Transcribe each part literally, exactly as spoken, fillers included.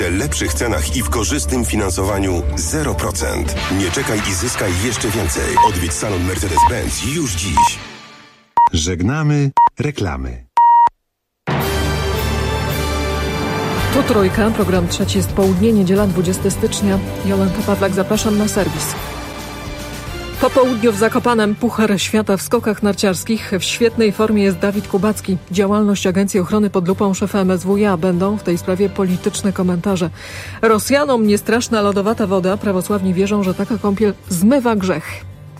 W lepszych cenach i w korzystnym finansowaniu zero procent. Nie czekaj i zyskaj jeszcze więcej. Odwiedź salon Mercedes-Benz już dziś. Żegnamy reklamy. Tu Trójka, program trzeci jest południe, niedziela dwudziestego stycznia. Jolanta Pawlak, zapraszam na serwis. Po południu w Zakopanem Puchar Świata w skokach narciarskich. W świetnej formie jest Dawid Kubacki. Działalność Agencji Ochrony pod lupą szefa M S W iA. Będą w tej sprawie polityczne komentarze. Rosjanom niestraszna lodowata woda. Prawosławni wierzą, że taka kąpiel zmywa grzech.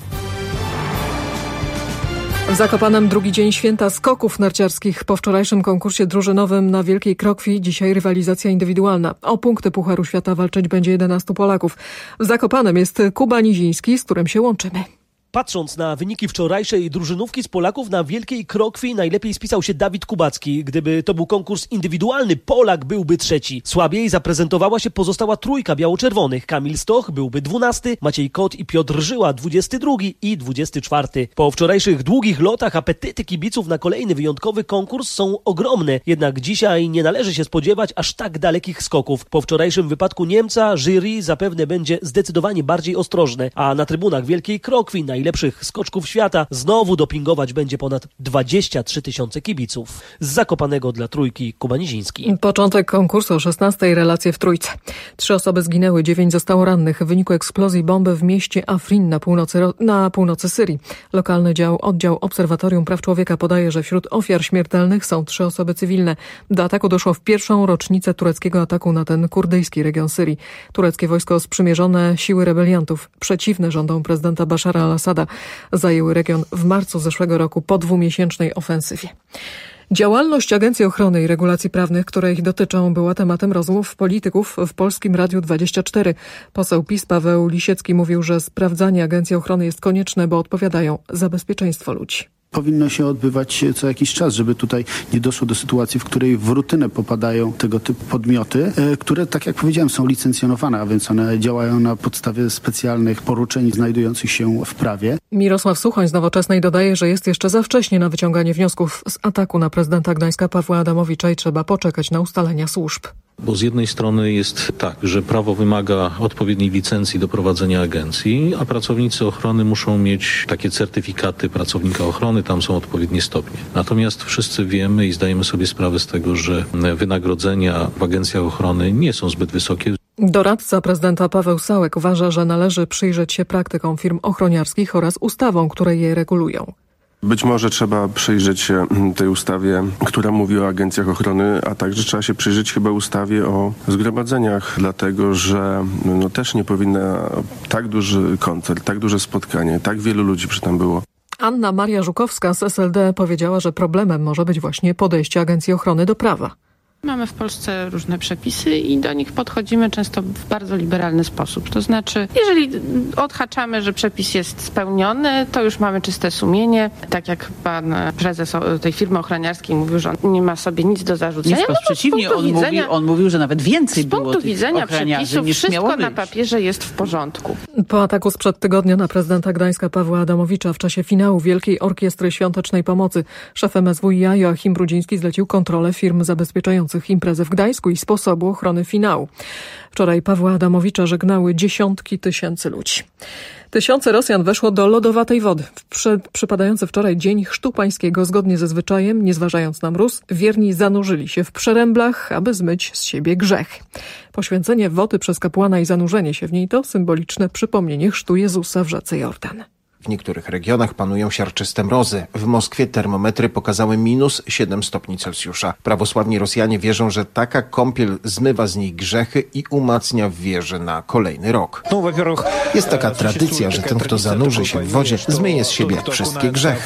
W Zakopanem drugi dzień święta skoków narciarskich. Po wczorajszym konkursie drużynowym na Wielkiej Krokwi dzisiaj rywalizacja indywidualna. O punkty Pucharu Świata walczyć będzie jedenastu Polaków. W Zakopanem jest Kuba Niziński, z którym się łączymy. Patrząc na wyniki wczorajszej drużynówki z Polaków na Wielkiej Krokwi, najlepiej spisał się Dawid Kubacki. Gdyby to był konkurs indywidualny, Polak byłby trzeci. Słabiej zaprezentowała się pozostała trójka biało-czerwonych. Kamil Stoch byłby dwunasty, Maciej Kot i Piotr Żyła dwudziesty drugi i dwudziesty czwarty. Po wczorajszych długich lotach apetyty kibiców na kolejny wyjątkowy konkurs są ogromne. Jednak dzisiaj nie należy się spodziewać aż tak dalekich skoków. Po wczorajszym wypadku Niemca jury zapewne będzie zdecydowanie bardziej ostrożne, a na trybunach Wielkiej Krokwi najlepszych skoczków świata znowu dopingować będzie ponad dwadzieścia trzy tysiące kibiców. Z Zakopanego dla Trójki Kuba Niziński. Początek konkursu o szesnastej, relacje w Trójce. Trzy osoby zginęły, dziewięć zostało rannych w wyniku eksplozji bomby w mieście Afrin na północy, na północy Syrii. Lokalny dział, oddział Obserwatorium Praw Człowieka podaje, że wśród ofiar śmiertelnych są trzy osoby cywilne. Do ataku doszło w pierwszą rocznicę tureckiego ataku na ten kurdyjski region Syrii. Tureckie wojsko sprzymierzone siły rebeliantów, przeciwne rządom prezydenta Bashara al-Assada, zajęły region w marcu zeszłego roku po dwumiesięcznej ofensywie. Działalność Agencji Ochrony i Regulacji Prawnych, które ich dotyczą, była tematem rozmów polityków w Polskim Radiu dwadzieścia cztery. Poseł PiS Paweł Lisiecki mówił, że sprawdzanie Agencji Ochrony jest konieczne, bo odpowiadają za bezpieczeństwo ludzi. Powinno się odbywać co jakiś czas, żeby tutaj nie doszło do sytuacji, w której w rutynę popadają tego typu podmioty, które, tak jak powiedziałem, są licencjonowane, a więc one działają na podstawie specjalnych poruczeń znajdujących się w prawie. Mirosław Suchoń z Nowoczesnej dodaje, że jest jeszcze za wcześnie na wyciąganie wniosków z ataku na prezydenta Gdańska Pawła Adamowicza i trzeba poczekać na ustalenia służb. Bo z jednej strony jest tak, że prawo wymaga odpowiedniej licencji do prowadzenia agencji, a pracownicy ochrony muszą mieć takie certyfikaty pracownika ochrony, tam są odpowiednie stopnie. Natomiast wszyscy wiemy i zdajemy sobie sprawę z tego, że wynagrodzenia w agencjach ochrony nie są zbyt wysokie. Doradca prezydenta Paweł Sałek uważa, że należy przyjrzeć się praktykom firm ochroniarskich oraz ustawom, które je regulują. Być może trzeba przyjrzeć się tej ustawie, która mówi o agencjach ochrony, a także trzeba się przyjrzeć chyba ustawie o zgromadzeniach, dlatego że no, też nie powinna tak duży koncert, tak duże spotkanie, tak wielu ludzi przy tym było. Anna Maria Żukowska z S L D powiedziała, że problemem może być właśnie podejście Agencji Ochrony do prawa. Mamy w Polsce różne przepisy i do nich podchodzimy często w bardzo liberalny sposób. To znaczy, jeżeli odhaczamy, że przepis jest spełniony, to już mamy czyste sumienie. Tak jak pan prezes tej firmy ochroniarskiej mówił, że on nie ma sobie nic do zarzucenia. Nie, no przeciwnie, on, widzenia, mówił, on mówił, że nawet więcej było tych Z punktu widzenia przepisów niż wszystko na papierze jest w porządku. Po ataku sprzed tygodnia na prezydenta Gdańska Pawła Adamowicza w czasie finału Wielkiej Orkiestry Świątecznej Pomocy szef M S W iA Joachim Brudziński zlecił kontrolę firm zabezpieczających imprezy w Gdańsku i sposobu ochrony finału. Wczoraj Pawła Adamowicza żegnały dziesiątki tysięcy ludzi. Tysiące Rosjan weszło do lodowatej wody. W przy, przypadający wczoraj Dzień Chrztu Pańskiego, zgodnie ze zwyczajem, nie zważając na mróz, wierni zanurzyli się w przeręblach, aby zmyć z siebie grzech. Poświęcenie wody przez kapłana i zanurzenie się w niej to symboliczne przypomnienie chrztu Jezusa w rzece Jordan. W niektórych regionach panują siarczyste mrozy. W Moskwie termometry pokazały minus siedem stopni Celsjusza. Prawosławni Rosjanie wierzą, że taka kąpiel zmywa z nich grzechy i umacnia w wierze na kolejny rok. Jest taka tradycja, że ten, kto zanurzy się w wodzie, zmyje z siebie wszystkie grzechy.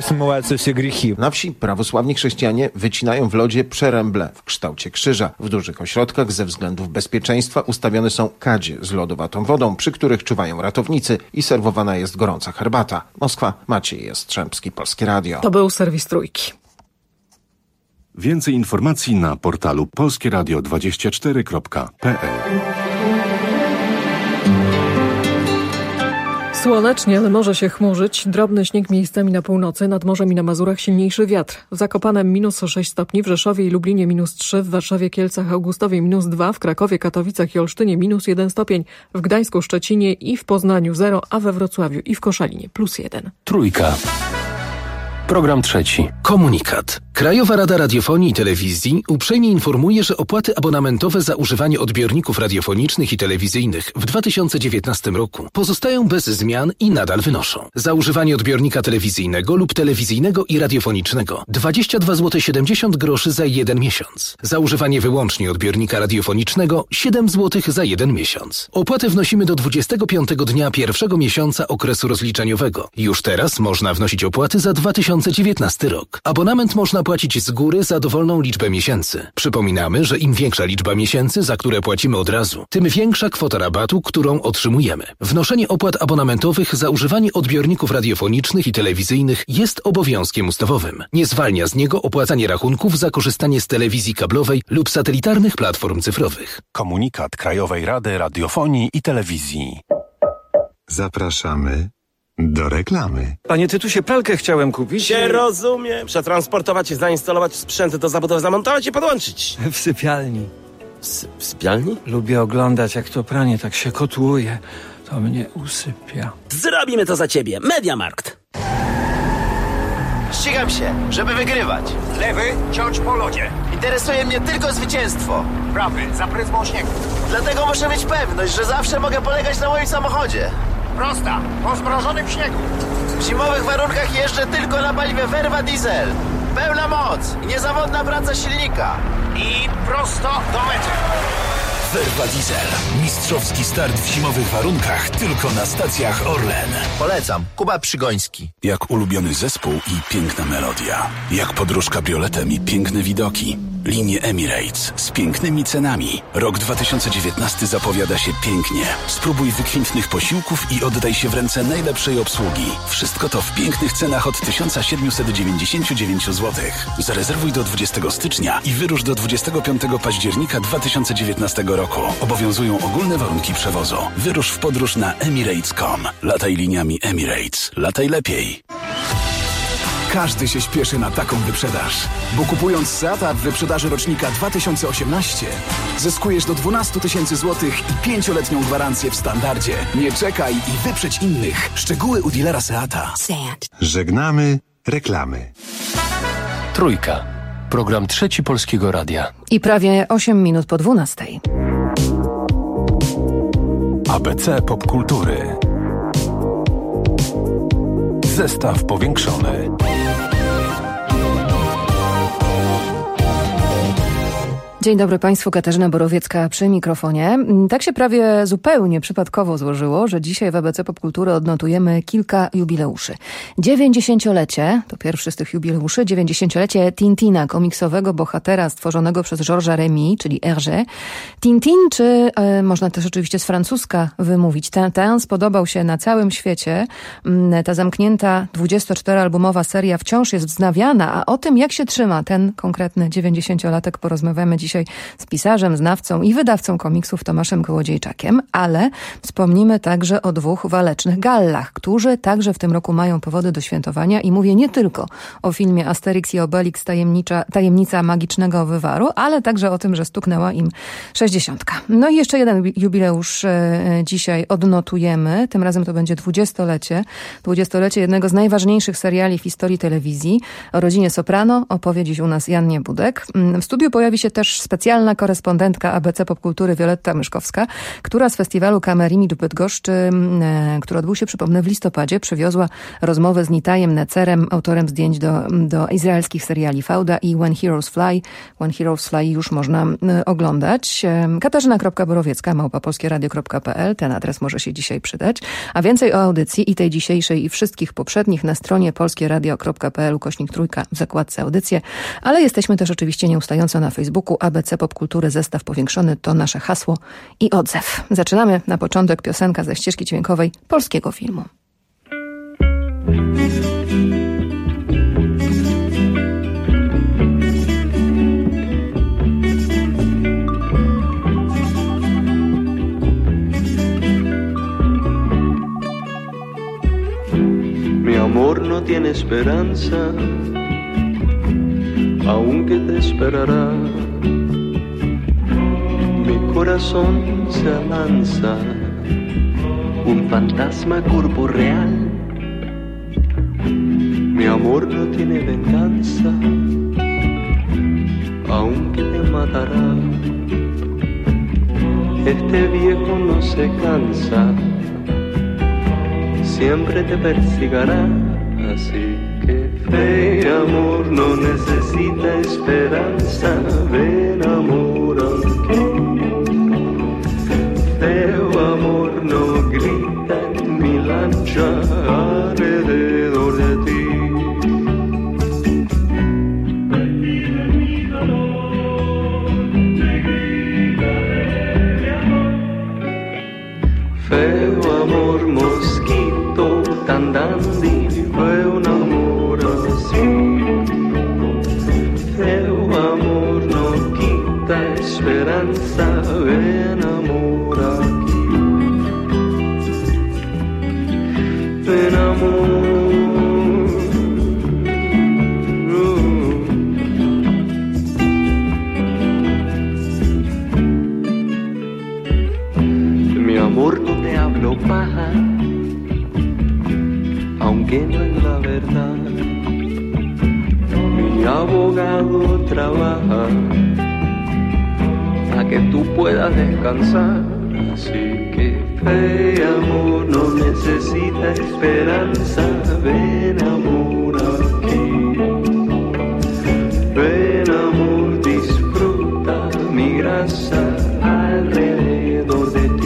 Na wsi prawosławni chrześcijanie wycinają w lodzie przeręble w kształcie krzyża. W dużych ośrodkach ze względów bezpieczeństwa ustawione są kadzie z lodowatą wodą, przy których czuwają ratownicy i serwowana jest gorąca herbata. Moskwa, Maciej Jastrzębski, Polskie Radio. To był serwis Trójki. Więcej informacji na portalu polskie radio dwadzieścia cztery kropka p l. Słonecznie, ale może się chmurzyć. Drobny śnieg miejscami na północy, nad morzem i na Mazurach silniejszy wiatr. W Zakopanem minus sześć stopni, w Rzeszowie i Lublinie minus trzy, w Warszawie, Kielcach, Augustowie minus dwa, w Krakowie, Katowicach i Olsztynie minus jeden stopień, w Gdańsku, Szczecinie i w Poznaniu zero, a we Wrocławiu i w Koszalinie plus jeden. Trójka. Program trzeci. Komunikat. Krajowa Rada Radiofonii i Telewizji uprzejmie informuje, że opłaty abonamentowe za używanie odbiorników radiofonicznych i telewizyjnych w dwa tysiące dziewiętnastym roku pozostają bez zmian i nadal wynoszą. Za używanie odbiornika telewizyjnego lub telewizyjnego i radiofonicznego dwadzieścia dwa złote siedemdziesiąt groszy za jeden miesiąc. Za używanie wyłącznie odbiornika radiofonicznego siedem złotych za jeden miesiąc. Opłatę wnosimy do dwudziestego piątego dnia pierwszego miesiąca okresu rozliczeniowego. Już teraz można wnosić opłaty za dwa tysiące dziewiętnasty rok. Abonament można płacić z góry za dowolną liczbę miesięcy. Przypominamy, że im większa liczba miesięcy, za które płacimy od razu, tym większa kwota rabatu, którą otrzymujemy. Wnoszenie opłat abonamentowych za używanie odbiorników radiofonicznych i telewizyjnych jest obowiązkiem ustawowym. Nie zwalnia z niego opłacanie rachunków za korzystanie z telewizji kablowej lub satelitarnych platform cyfrowych. Komunikat Krajowej Rady Radiofonii i Telewizji. Zapraszamy do reklamy. Panie Tytusie, pralkę chciałem kupić. Się rozumiem. Przetransportować i zainstalować sprzęty do zabudowy, zamontować i podłączyć. W sypialni. W, w sypialni? Lubię oglądać, jak to pranie tak się kotłuje. To mnie usypia. Zrobimy to za ciebie. Mediamarkt. Ścigam się, żeby wygrywać. Lewy, ciąć po lodzie. Interesuje mnie tylko zwycięstwo. Prawy, za pryzmą śniegu. Dlatego muszę mieć pewność, że zawsze mogę polegać na moim samochodzie. Prosta, po zmrożonym śniegu. W zimowych warunkach jeżdżę tylko na paliwie Verva Diesel. Pełna moc i niezawodna praca silnika. I prosto do mety. Verva Diesel. Mistrzowski start w zimowych warunkach tylko na stacjach Orlen. Polecam. Kuba Przygoński. Jak ulubiony zespół i piękna melodia. Jak podróż kabrioletem i piękne widoki. Linie Emirates z pięknymi cenami. Rok dwa tysiące dziewiętnasty zapowiada się pięknie. Spróbuj wykwintnych posiłków i oddaj się w ręce najlepszej obsługi. Wszystko to w pięknych cenach od tysiąc siedemset dziewięćdziesiąt dziewięć złotych. Zarezerwuj do dwudziestego stycznia i wyrusz do dwudziestego piątego października dwa tysiące dziewiętnastego roku. Obowiązują ogólne warunki przewozu. Wyrusz w podróż na emirates kropka com. Lataj liniami Emirates. Lataj lepiej. Każdy się śpieszy na taką wyprzedaż, bo kupując Seata w wyprzedaży rocznika dwa tysiące osiemnaście zyskujesz do dwanaście tysięcy złotych i pięcioletnią gwarancję w standardzie. Nie czekaj i wyprzedź innych. Szczegóły u dealera Seata. Seat. Żegnamy reklamy. Trójka. Program trzeci Polskiego Radia. I prawie osiem minut po dwunastej. A B C Popkultury. Zestaw powiększony. Dzień dobry Państwu, Katarzyna Borowiecka przy mikrofonie. Tak się prawie zupełnie przypadkowo złożyło, że dzisiaj w A B C Popkultury odnotujemy kilka jubileuszy. dziewięćdziesięciolecie, to pierwszy z tych jubileuszy, dziewięćdziesięciolecie Tintina, komiksowego bohatera stworzonego przez Georgesa Remy, czyli Hergé. Tintin, czy e, można też oczywiście z francuska wymówić, Tintin, spodobał się na całym świecie. Ta zamknięta dwudziestoczteroalbumowa seria wciąż jest wznawiana, a o tym, jak się trzyma ten konkretny dziewięćdziesięciolatek, porozmawiamy dzisiaj z pisarzem, znawcą i wydawcą komiksów Tomaszem Kołodziejczakiem, ale wspomnimy także o dwóch walecznych gallach, którzy także w tym roku mają powody do świętowania i mówię nie tylko o filmie Asterix i Obelix, tajemnicza, tajemnica magicznego wywaru, ale także o tym, że stuknęła im sześćdziesiątka. No i jeszcze jeden jubileusz e, dzisiaj odnotujemy, tym razem to będzie dwudziestolecie, dwudziestolecie jednego z najważniejszych seriali w historii telewizji. O rodzinie Soprano opowie dziś u nas Jan Niebudek. W studiu pojawi się też specjalna korespondentka A B C Popkultury Wioletta Myszkowska, która z festiwalu Kamerimid w Bydgoszczy, e, który odbył się, przypomnę, w listopadzie, przywiozła rozmowę z Nitajem Necerem, autorem zdjęć do, do izraelskich seriali Fauda i When Heroes Fly. When Heroes Fly już można e, oglądać. E, Katarzyna Borowiecka, małpa polskieradio kropka p l. Ten adres może się dzisiaj przydać. A więcej o audycji i tej dzisiejszej i wszystkich poprzednich na stronie polskieradio kropka p l ukośnik trójka w zakładce audycje. Ale jesteśmy też oczywiście nieustająco na Facebooku. A B C Popkultury Zestaw Powiększony to nasze hasło i odzew. Zaczynamy na początek piosenka ze ścieżki dźwiękowej polskiego filmu. tiene esperanza, aunque te esperará. Mi corazón se avanza, un fantasma corporeal. Mi amor no tiene venganza, aunque te matará. Este viejo no se cansa, siempre te persigará. Así que fe y amor no necesita esperanza. Ven amor aquí. Feo amor no grita en mi lancha alrededor de ti. Feo amor mosquito tan dandy, fue un amor así. Feo amor no quita esperanza, ven amor aquí. Ven amor. Mi amor no te hablo paja, aunque no es la verdad. Mi abogado trabaja para que tú puedas descansar. Así que fe y amor no necesita esperanza. Ven amor aquí. Ven amor, disfruta mi grasa alrededor de ti.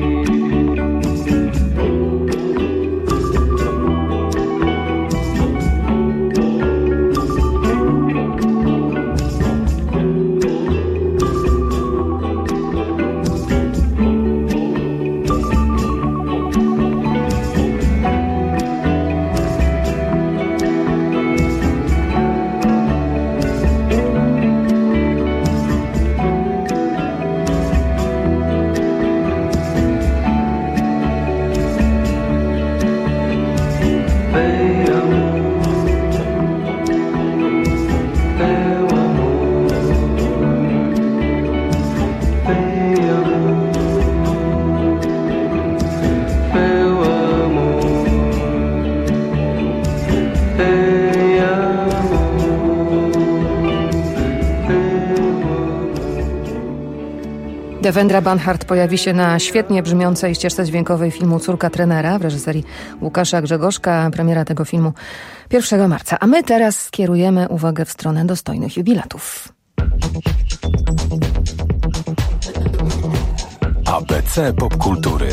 Devendra Banhart pojawi się na świetnie brzmiącej ścieżce dźwiękowej filmu Córka trenera w reżyserii Łukasza Grzegorzka. Premiera tego filmu pierwszego marca. A my teraz skierujemy uwagę w stronę dostojnych jubilatów. A B C Popkultury.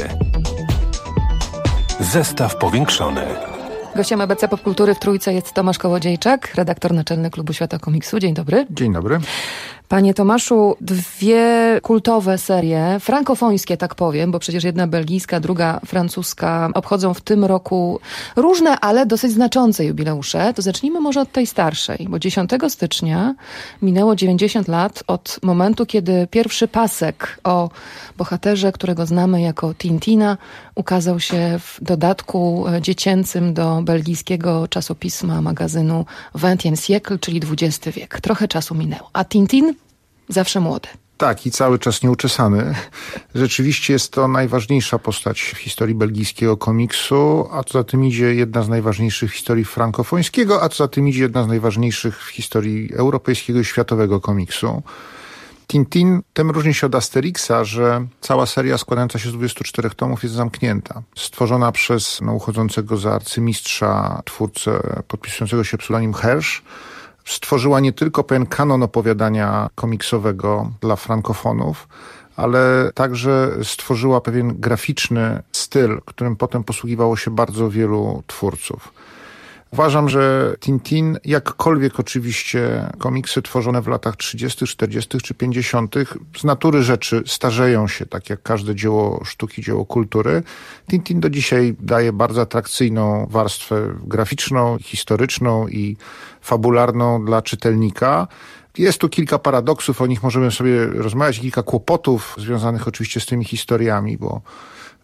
Zestaw powiększony. Gościem A B C Popkultury w Trójce jest Tomasz Kołodziejczak, redaktor naczelny Klubu Świata Komiksu. Dzień dobry. Dzień dobry. Panie Tomaszu, dwie kultowe serie, frankofońskie tak powiem, bo przecież jedna belgijska, druga francuska, obchodzą w tym roku różne, ale dosyć znaczące jubileusze. To zacznijmy może od tej starszej, bo dziesiątego stycznia minęło dziewięćdziesiąt lat od momentu, kiedy pierwszy pasek o bohaterze, którego znamy jako Tintina, ukazał się w dodatku dziecięcym do belgijskiego czasopisma, magazynu vingtième siècle, czyli dwudziesty wiek. Trochę czasu minęło. A Tintin zawsze młody. Tak, i cały czas nieuczesany. Rzeczywiście jest to najważniejsza postać w historii belgijskiego komiksu, a co za tym idzie jedna z najważniejszych w historii frankofońskiego, a co za tym idzie jedna z najważniejszych w historii europejskiego i światowego komiksu. Tintin tym różni się od Asterixa, że cała seria składająca się z dwudziestu czterech tomów jest zamknięta. Stworzona przez no, uchodzącego za arcymistrza twórcę podpisującego się pseudonim Hersch, stworzyła nie tylko pewien kanon opowiadania komiksowego dla frankofonów, ale także stworzyła pewien graficzny styl, którym potem posługiwało się bardzo wielu twórców. Uważam, że Tintin, jakkolwiek oczywiście komiksy tworzone w latach trzydziestych, czterdziestych czy pięćdziesiątych z natury rzeczy starzeją się, tak jak każde dzieło sztuki, dzieło kultury. Tintin do dzisiaj daje bardzo atrakcyjną warstwę graficzną, historyczną i fabularną dla czytelnika. Jest tu kilka paradoksów, o nich możemy sobie rozmawiać, kilka kłopotów związanych oczywiście z tymi historiami, bo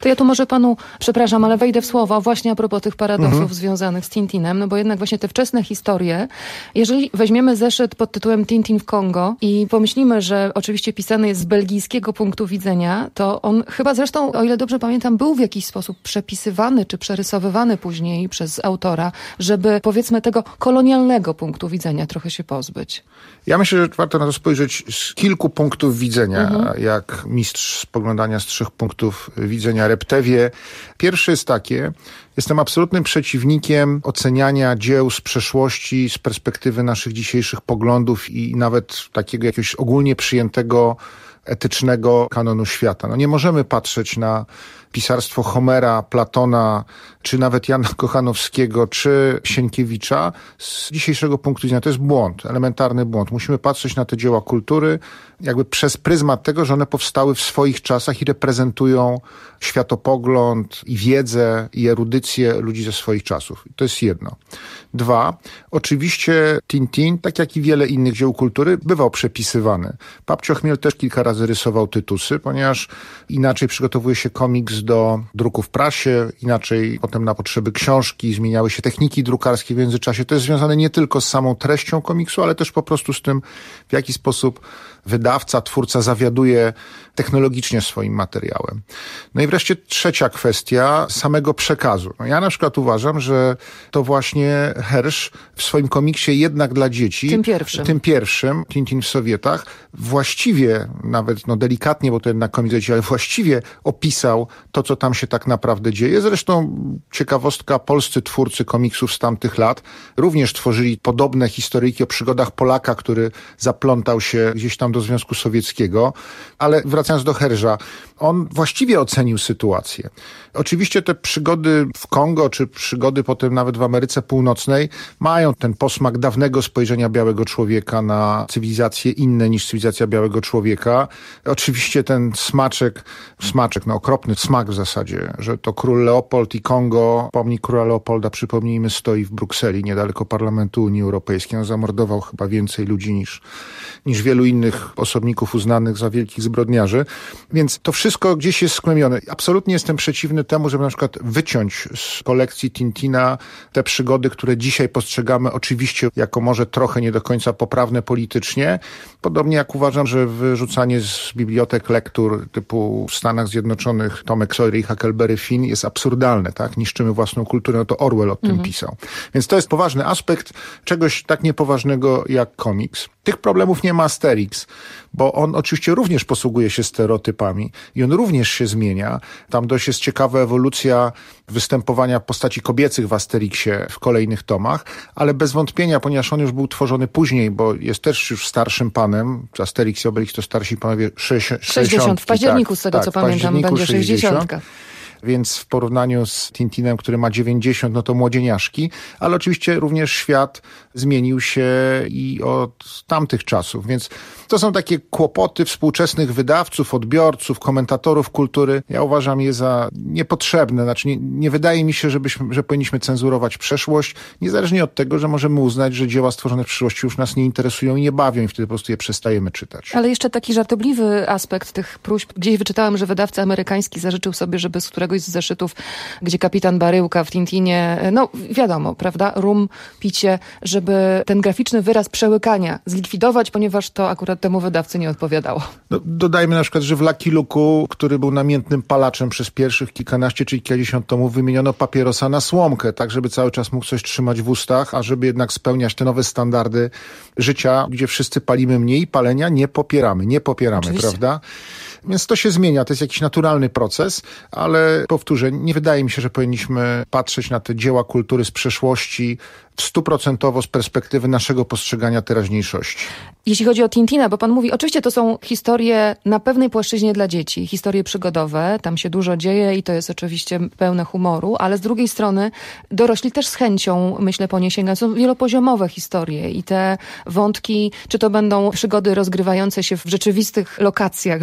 To ja tu może panu, przepraszam, ale wejdę w słowo właśnie a propos tych paradoksów Mhm. związanych z Tintinem, no bo jednak właśnie te wczesne historie, jeżeli weźmiemy zeszyt pod tytułem Tintin w Kongo i pomyślimy, że oczywiście pisany jest z belgijskiego punktu widzenia, to on chyba zresztą, o ile dobrze pamiętam, był w jakiś sposób przepisywany czy przerysowywany później przez autora, żeby powiedzmy tego kolonialnego punktu widzenia trochę się pozbyć. Ja myślę, że warto na to spojrzeć z kilku punktów widzenia, Mhm. jak mistrz spoglądania z trzech punktów widzenia Reptewie. Pierwszy jest takie: jestem absolutnym przeciwnikiem oceniania dzieł z przeszłości z perspektywy naszych dzisiejszych poglądów i nawet takiego jakiegoś ogólnie przyjętego etycznego kanonu świata. No nie możemy patrzeć na pisarstwo Homera, Platona, czy nawet Jana Kochanowskiego, czy Sienkiewicza z dzisiejszego punktu widzenia. To jest błąd, elementarny błąd. Musimy patrzeć na te dzieła kultury jakby przez pryzmat tego, że one powstały w swoich czasach i reprezentują światopogląd i wiedzę i erudycję ludzi ze swoich czasów. To jest jedno. Dwa, oczywiście Tintin, tak jak i wiele innych dzieł kultury, bywał przepisywany. Papcio Chmiel też kilka razy rysował tytusy, ponieważ inaczej przygotowuje się komiks do druku w prasie, inaczej potem na potrzeby książki, zmieniały się techniki drukarskie w międzyczasie. To jest związane nie tylko z samą treścią komiksu, ale też po prostu z tym, w jaki sposób wydawca, twórca zawiaduje technologicznie swoim materiałem. No i wreszcie trzecia kwestia samego przekazu. No ja na przykład uważam, że to właśnie Hersz w swoim komiksie Jednak dla dzieci, Tym pierwszym. tym pierwszym, Tintin w Sowietach, właściwie, nawet no delikatnie, bo to jednak komiks dzieci, ale właściwie opisał to, co tam się tak naprawdę dzieje. Zresztą ciekawostka, polscy twórcy komiksów z tamtych lat również tworzyli podobne historyjki o przygodach Polaka, który zaplątał się gdzieś tam do Związku Sowieckiego. Ale wracając do Hersza, on właściwie ocenił sytuację. Oczywiście te przygody w Kongo, czy przygody potem nawet w Ameryce Północnej mają ten posmak dawnego spojrzenia białego człowieka na cywilizacje inne niż cywilizacja białego człowieka. Oczywiście ten smaczek, smaczek, no okropny smak w zasadzie, że to król Leopold i Kongo, pomnik króla Leopolda, przypomnijmy, stoi w Brukseli, niedaleko Parlamentu Unii Europejskiej. On zamordował chyba więcej ludzi niż, niż wielu innych osobników uznanych za wielkich zbrodniarzy. Więc to wszystko gdzieś jest skłębione. Absolutnie jestem przeciwny temu, żeby na przykład wyciąć z kolekcji Tintina te przygody, które dzisiaj postrzegamy oczywiście jako może trochę nie do końca poprawne politycznie. Podobnie jak uważam, że wyrzucanie z bibliotek lektur typu w Stanach Zjednoczonych Tomek Sawyer i Huckleberry Finn jest absurdalne, tak? Niszczymy własną kulturę, no to Orwell o tym Mhm. pisał. Więc to jest poważny aspekt czegoś tak niepoważnego jak komiks. Tych problemów nie ma Asterix, bo on oczywiście również posługuje się stereotypami i on również się zmienia. Tam dość jest ciekawa ewolucja występowania postaci kobiecych w Asterixie w kolejnych tomach, ale bez wątpienia, ponieważ on już był tworzony później, bo jest też już starszym panem, Asterix i Obelix to starsi panowie sześćdziesiąt. sześćdziesiąt. W październiku, tak, z tego tak, co w pamiętam, październiku będzie sześćdziesiątka. Więc w porównaniu z Tintinem, który ma dziewięćdziesiąt, no to młodzieniaszki, ale oczywiście również świat zmienił się i od tamtych czasów, więc to są takie kłopoty współczesnych wydawców, odbiorców, komentatorów kultury. Ja uważam je za niepotrzebne, znaczy nie, nie wydaje mi się, żebyśmy, że powinniśmy cenzurować przeszłość, niezależnie od tego, że możemy uznać, że dzieła stworzone w przyszłości już nas nie interesują i nie bawią i wtedy po prostu je przestajemy czytać. Ale jeszcze taki żartobliwy aspekt tych próśb. Gdzieś wyczytałam, że wydawca amerykański zażyczył sobie, żeby z któregoś z zeszytów, gdzie kapitan Baryłka w Tintinie, no wiadomo, prawda, rum, picie, żeby ten graficzny wyraz przełykania zlikwidować, ponieważ to akurat temu wydawcy nie odpowiadało. No, dodajmy na przykład, że w Lucky Luke'u, który był namiętnym palaczem przez pierwszych kilkanaście czy kilkadziesiąt tomów, wymieniono papierosa na słomkę, tak żeby cały czas mógł coś trzymać w ustach, a żeby jednak spełniać te nowe standardy życia, gdzie wszyscy palimy mniej, palenia nie popieramy, nie popieramy, Oczywiście. prawda? Więc to się zmienia, to jest jakiś naturalny proces, ale powtórzę, nie wydaje mi się, że powinniśmy patrzeć na te dzieła kultury z przeszłości stuprocentowo z perspektywy naszego postrzegania teraźniejszości. Jeśli chodzi o Tintina, bo pan mówi, oczywiście to są historie na pewnej płaszczyźnie dla dzieci, historie przygodowe, tam się dużo dzieje i to jest oczywiście pełne humoru, ale z drugiej strony dorośli też z chęcią, myślę, po nie sięgają. Są wielopoziomowe historie i te wątki, czy to będą przygody rozgrywające się w rzeczywistych lokacjach, że tak powiem,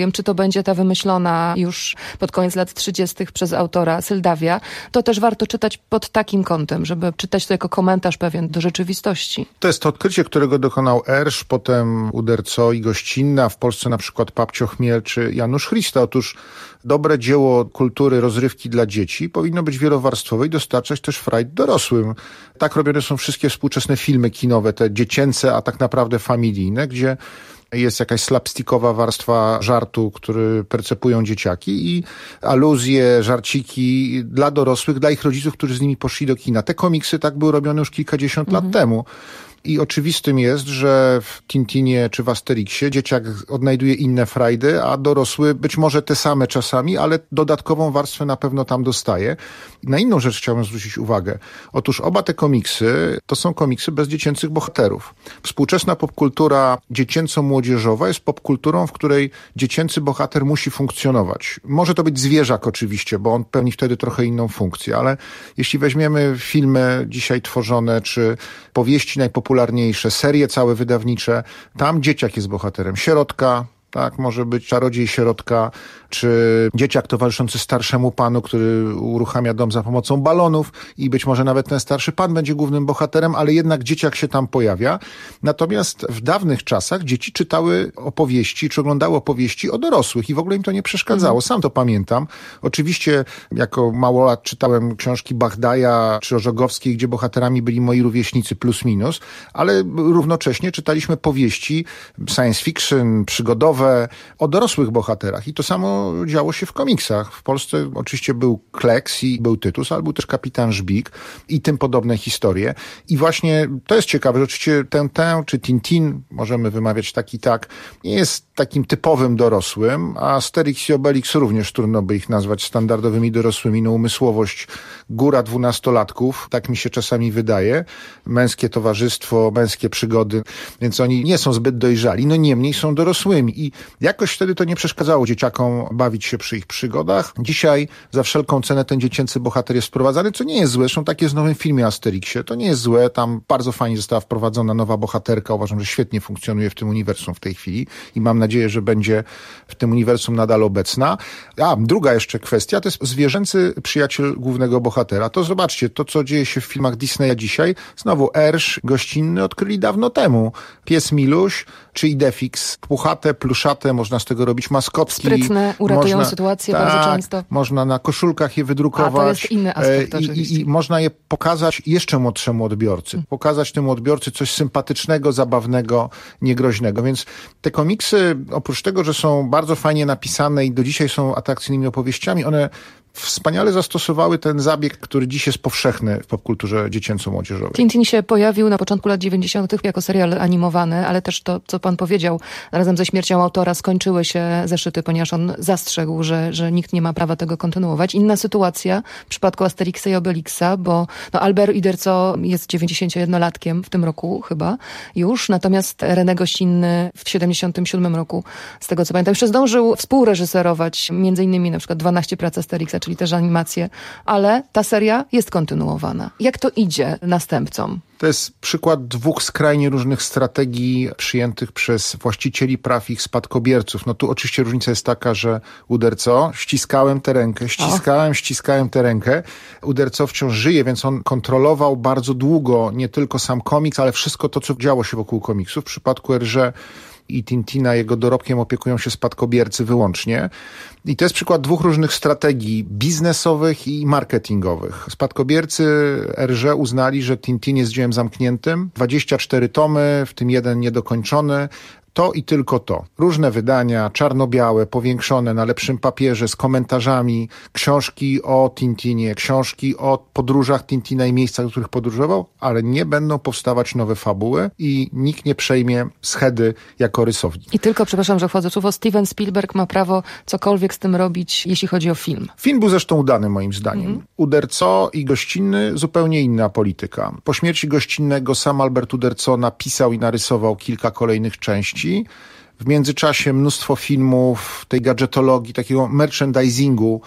powiem, czy to będzie ta wymyślona już pod koniec lat trzydziestych przez autora Syldawia, to też warto czytać pod takim kątem, żeby czytać to jako komentarz pewien do rzeczywistości. To jest to odkrycie, którego dokonał Ersz, potem Uderzo i Gościnna, w Polsce na przykład Papcio Chmiel czy Janusz Christa. Otóż dobre dzieło kultury, rozrywki dla dzieci powinno być wielowarstwowe i dostarczać też frajd dorosłym. Tak robione są wszystkie współczesne filmy kinowe, te dziecięce, a tak naprawdę familijne, gdzie jest jakaś slapstickowa warstwa żartu, który percepują dzieciaki i aluzje, żarciki dla dorosłych, dla ich rodziców, którzy z nimi poszli do kina. Te komiksy tak były robione już kilkadziesiąt mhm. lat temu. I oczywistym jest, że w Tintinie czy w Asterixie dzieciak odnajduje inne frajdy, a dorosły być może te same czasami, ale dodatkową warstwę na pewno tam dostaje. Na inną rzecz chciałbym zwrócić uwagę. Otóż oba te komiksy to są komiksy bez dziecięcych bohaterów. Współczesna popkultura dziecięco-młodzieżowa jest popkulturą, w której dziecięcy bohater musi funkcjonować. Może to być zwierzak oczywiście, bo on pełni wtedy trochę inną funkcję, ale jeśli weźmiemy filmy dzisiaj tworzone, czy powieści najpopularniejsze, popularniejsze, serie całe wydawnicze, tam dzieciak jest bohaterem. Sierotka, tak, może być czarodziej sierotka, czy dzieciak towarzyszący starszemu panu, który uruchamia dom za pomocą balonów i być może nawet ten starszy pan będzie głównym bohaterem, ale jednak dzieciak się tam pojawia. Natomiast w dawnych czasach dzieci czytały opowieści, czy oglądały opowieści o dorosłych i w ogóle im to nie przeszkadzało. Mhm. Sam to pamiętam. Oczywiście jako małolat czytałem książki Bachdaja czy Orzogowskiej, gdzie bohaterami byli moi rówieśnicy plus minus, ale równocześnie czytaliśmy powieści science fiction, przygodowe, o dorosłych bohaterach. I to samo działo się w komiksach. W Polsce oczywiście był Kleks i był Tytus, ale był też Kapitan Żbik i tym podobne historie. I właśnie to jest ciekawe, że oczywiście Tintin czy Tintin, możemy wymawiać tak i tak, nie jest takim typowym dorosłym, a Asterix i Obelix również trudno by ich nazwać standardowymi dorosłymi. No umysłowość góra dwunastolatków, tak mi się czasami wydaje. Męskie towarzystwo, męskie przygody, więc oni nie są zbyt dojrzali, no niemniej są dorosłymi i jakoś wtedy to nie przeszkadzało dzieciakom bawić się przy ich przygodach. Dzisiaj za wszelką cenę ten dziecięcy bohater jest wprowadzany, co nie jest złe. Zresztą tak jest w nowym filmie Asterixie. To nie jest złe. Tam bardzo fajnie została wprowadzona nowa bohaterka. Uważam, że świetnie funkcjonuje w tym uniwersum w tej chwili i mam nadzieję, że będzie w tym uniwersum nadal obecna. A druga jeszcze kwestia to jest zwierzęcy przyjaciel głównego bohatera. To zobaczcie, to co dzieje się w filmach Disneya dzisiaj. Znowu Ersz, Gościnny odkryli dawno temu. Pies Miluś czy Idefix. Puchate, pluszate, można z tego robić maskotki. Sprytne, uratują można, sytuację tak, bardzo często. Można na koszulkach je wydrukować. A to jest inny aspekt, i, i, I można je pokazać jeszcze młodszemu odbiorcy. Hmm. Pokazać temu odbiorcy coś sympatycznego, zabawnego, niegroźnego. Więc te komiksy, oprócz tego, że są bardzo fajnie napisane i do dzisiaj są atrakcyjnymi opowieściami, one wspaniale zastosowały ten zabieg, który dziś jest powszechny w popkulturze dziecięco-młodzieżowej. Tintin się pojawił na początku lat dziewięćdziesiątych jako serial animowany, ale też to, co pan powiedział, razem ze śmiercią autora skończyły się zeszyty, ponieważ on zastrzegł, że, że nikt nie ma prawa tego kontynuować. Inna sytuacja w przypadku Asterixa i Obelixa, bo no, Albert Uderzo jest dziewięćdziesięciojednolatkiem w tym roku chyba już, natomiast René Gościnny w siedemdziesiątym siódmym roku, z tego co pamiętam, jeszcze zdążył współreżyserować między innymi na przykład dwanaście prac Asterixa, czyli też animacje, ale ta seria jest kontynuowana. Jak to idzie następcom? To jest przykład dwóch skrajnie różnych strategii przyjętych przez właścicieli praw ich spadkobierców. No tu oczywiście różnica jest taka, że Uderzo, ściskałem tę rękę, ściskałem, o. ściskałem tę rękę. Uderzo wciąż żyje, więc on kontrolował bardzo długo nie tylko sam komiks, ale wszystko to, co działo się wokół komiksu. W przypadku Hergé i Tintina jego dorobkiem opiekują się spadkobiercy wyłącznie. I to jest przykład dwóch różnych strategii biznesowych i marketingowych. Spadkobiercy Hergé uznali, że Tintin jest dziełem zamkniętym. dwadzieścia cztery tomy, w tym jeden niedokończony. To i tylko to. Różne wydania, czarno-białe, powiększone na lepszym papierze, z komentarzami, książki o Tintinie, książki o podróżach Tintina i miejscach, do których podróżował, ale nie będą powstawać nowe fabuły i nikt nie przejmie schedy jako rysownik. I tylko, przepraszam, że wchodzę w słowo, Steven Spielberg ma prawo cokolwiek z tym robić, jeśli chodzi o film. Film był zresztą udany moim zdaniem. Mhm. Uderzo i Gościnny zupełnie inna polityka. Po śmierci Gościnnego sam Albert Uderzo napisał i narysował kilka kolejnych części. W międzyczasie mnóstwo filmów, tej gadżetologii, takiego merchandisingu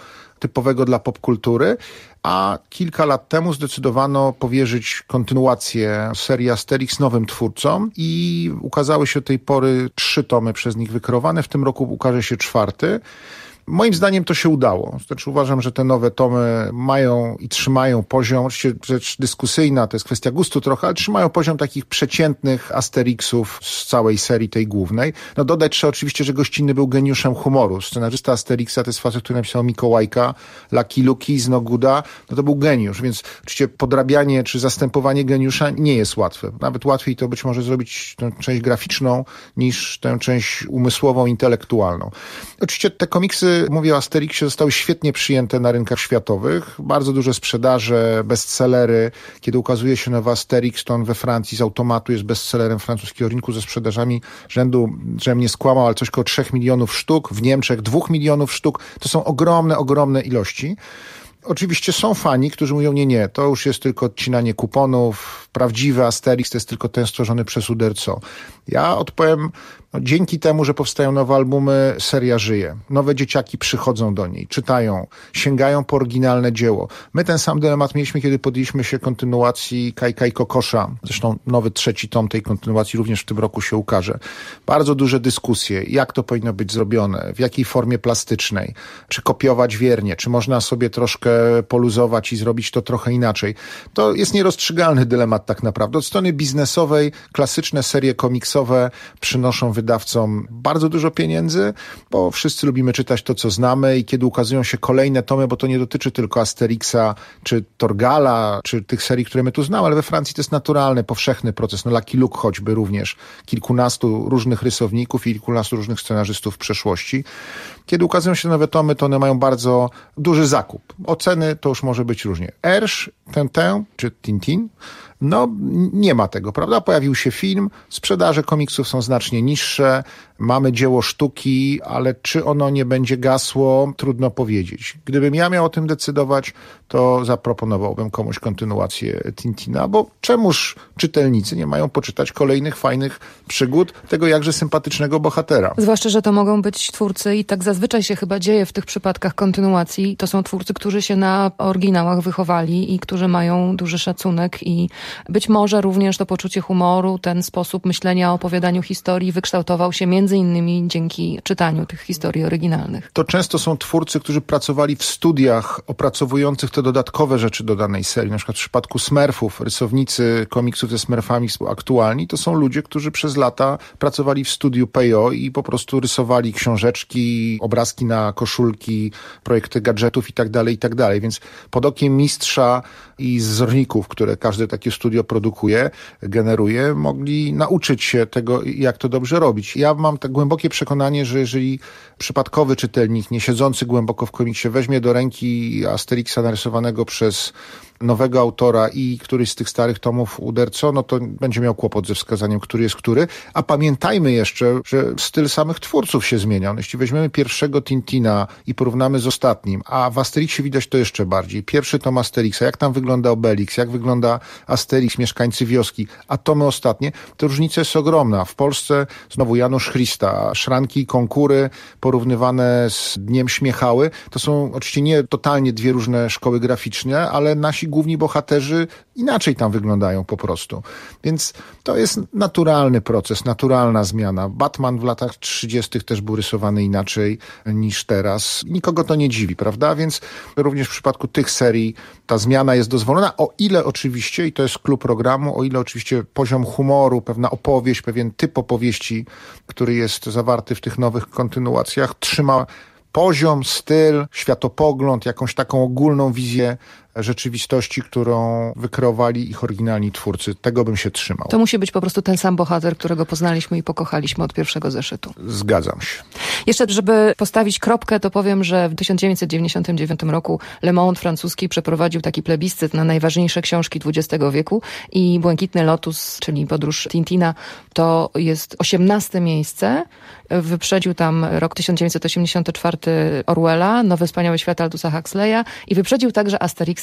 typowego dla popkultury, a kilka lat temu zdecydowano powierzyć kontynuację serii Asterix nowym twórcom i ukazały się do tej pory trzy tomy przez nich wykreowane. W tym roku ukaże się czwarty. Moim zdaniem to się udało. Znaczy uważam, że te nowe tomy mają i trzymają poziom, oczywiście rzecz dyskusyjna, to jest kwestia gustu trochę, ale trzymają poziom takich przeciętnych Asterixów z całej serii tej głównej. No dodać trzeba oczywiście, że gościnny był geniuszem humoru. Scenarzysta Asterixa to jest facet, który napisał Mikołajka, Lucky Luki, Znoguda, no to był geniusz, więc oczywiście podrabianie czy zastępowanie geniusza nie jest łatwe. Nawet łatwiej to być może zrobić tę część graficzną niż tę część umysłową, intelektualną. Oczywiście te komiksy, mówię o Asterixie, zostały świetnie przyjęte na rynkach światowych. Bardzo duże sprzedaże, bestsellery. Kiedy ukazuje się nowy Asterix, to on we Francji z automatu jest bestsellerem francuskiego rynku ze sprzedażami rzędu, żebym nie skłamał, ale coś koło trzech milionów sztuk. W Niemczech dwóch milionów sztuk. To są ogromne, ogromne ilości. Oczywiście są fani, którzy mówią, nie, nie, to już jest tylko odcinanie kuponów, prawdziwy Asterix to jest tylko ten stworzony przez Uderzo. Ja odpowiem, no, dzięki temu, że powstają nowe albumy, seria żyje. Nowe dzieciaki przychodzą do niej, czytają, sięgają po oryginalne dzieło. My ten sam dylemat mieliśmy, kiedy podjęliśmy się kontynuacji Kajka i Kokosza. Zresztą nowy trzeci tom tej kontynuacji również w tym roku się ukaże. Bardzo duże dyskusje, jak to powinno być zrobione, w jakiej formie plastycznej, czy kopiować wiernie, czy można sobie troszkę poluzować i zrobić to trochę inaczej. To jest nierozstrzygalny dylemat tak naprawdę. Od strony biznesowej klasyczne serie komiksowe przynoszą wydawcom bardzo dużo pieniędzy, bo wszyscy lubimy czytać to, co znamy i kiedy ukazują się kolejne tomy, bo to nie dotyczy tylko Asterixa, czy Torgala, czy tych serii, które my tu znamy, ale we Francji to jest naturalny, powszechny proces. No Lucky Luke choćby również. Kilkunastu różnych rysowników i kilkunastu różnych scenarzystów w przeszłości. Kiedy ukazują się nowe tomy, to one mają bardzo duży zakup. Oceny to już może być różnie. Ersz, Tintin czy Tintin, no nie ma tego, prawda? Pojawił się film, sprzedaże komiksów są znacznie niższe, mamy dzieło sztuki, ale czy ono nie będzie gasło, trudno powiedzieć. Gdybym ja miał o tym decydować, to zaproponowałbym komuś kontynuację Tintina, bo czemuż czytelnicy nie mają poczytać kolejnych fajnych przygód tego jakże sympatycznego bohatera? Zwłaszcza, że to mogą być twórcy i tak zazwyczaj się chyba dzieje w tych przypadkach kontynuacji. To są twórcy, którzy się na oryginałach wychowali i którzy mają duży szacunek i być może również to poczucie humoru, ten sposób myślenia o opowiadaniu historii wykształtował się między innymi dzięki czytaniu tych historii oryginalnych. To często są twórcy, którzy pracowali w studiach opracowujących te dodatkowe rzeczy do danej serii. Na przykład w przypadku Smurfów, rysownicy komiksów ze Smurfami aktualni, to są ludzie, którzy przez lata pracowali w studiu P O i po prostu rysowali książeczki, obrazki na koszulki, projekty gadżetów i tak dalej, i tak dalej. Więc pod okiem mistrza i wzorników, które każde takie studio produkuje, generuje, mogli nauczyć się tego, jak to dobrze robić. Ja mam tak głębokie przekonanie, że jeżeli przypadkowy czytelnik, nie siedzący głęboko w komiksie, weźmie do ręki Asterixa narysowanego przez nowego autora i któryś z tych starych tomów Uderzo, no to będzie miał kłopot ze wskazaniem, który jest który. A pamiętajmy jeszcze, że styl samych twórców się zmienia. No, jeśli weźmiemy pierwszego Tintina i porównamy z ostatnim, a w Asterixie widać to jeszcze bardziej. Pierwszy tom Asterixa, jak tam wygląda Obelix, jak wygląda Asterix, mieszkańcy wioski, a tomy ostatnie, to różnica jest ogromna. W Polsce znowu Janusz Christa, szranki i konkury porównywane z Dniem Śmiechały. To są oczywiście nie totalnie dwie różne szkoły graficzne, ale nasi główni bohaterzy inaczej tam wyglądają po prostu. Więc to jest naturalny proces, naturalna zmiana. Batman w latach trzydziestych też był rysowany inaczej niż teraz. Nikogo to nie dziwi, prawda? Więc również w przypadku tych serii ta zmiana jest dozwolona, o ile oczywiście, i to jest clou programu, o ile oczywiście poziom humoru, pewna opowieść, pewien typ opowieści, który jest zawarty w tych nowych kontynuacjach, trzyma poziom, styl, światopogląd, jakąś taką ogólną wizję rzeczywistości, którą wykreowali ich oryginalni twórcy. Tego bym się trzymał. To musi być po prostu ten sam bohater, którego poznaliśmy i pokochaliśmy od pierwszego zeszytu. Zgadzam się. Jeszcze, żeby postawić kropkę, to powiem, że w tysiąc dziewięćset dziewięćdziesiątym dziewiątym roku Le Monde francuski przeprowadził taki plebiscyt na najważniejsze książki dwudziestego wieku i Błękitny Lotus, czyli Podróż Tintina, to jest osiemnaste miejsce. Wyprzedził tam rok tysiąc dziewięćset osiemdziesiąty czwarty Orwella, Nowy Wspaniały Świat Aldusa Huxleya i wyprzedził także Asterixa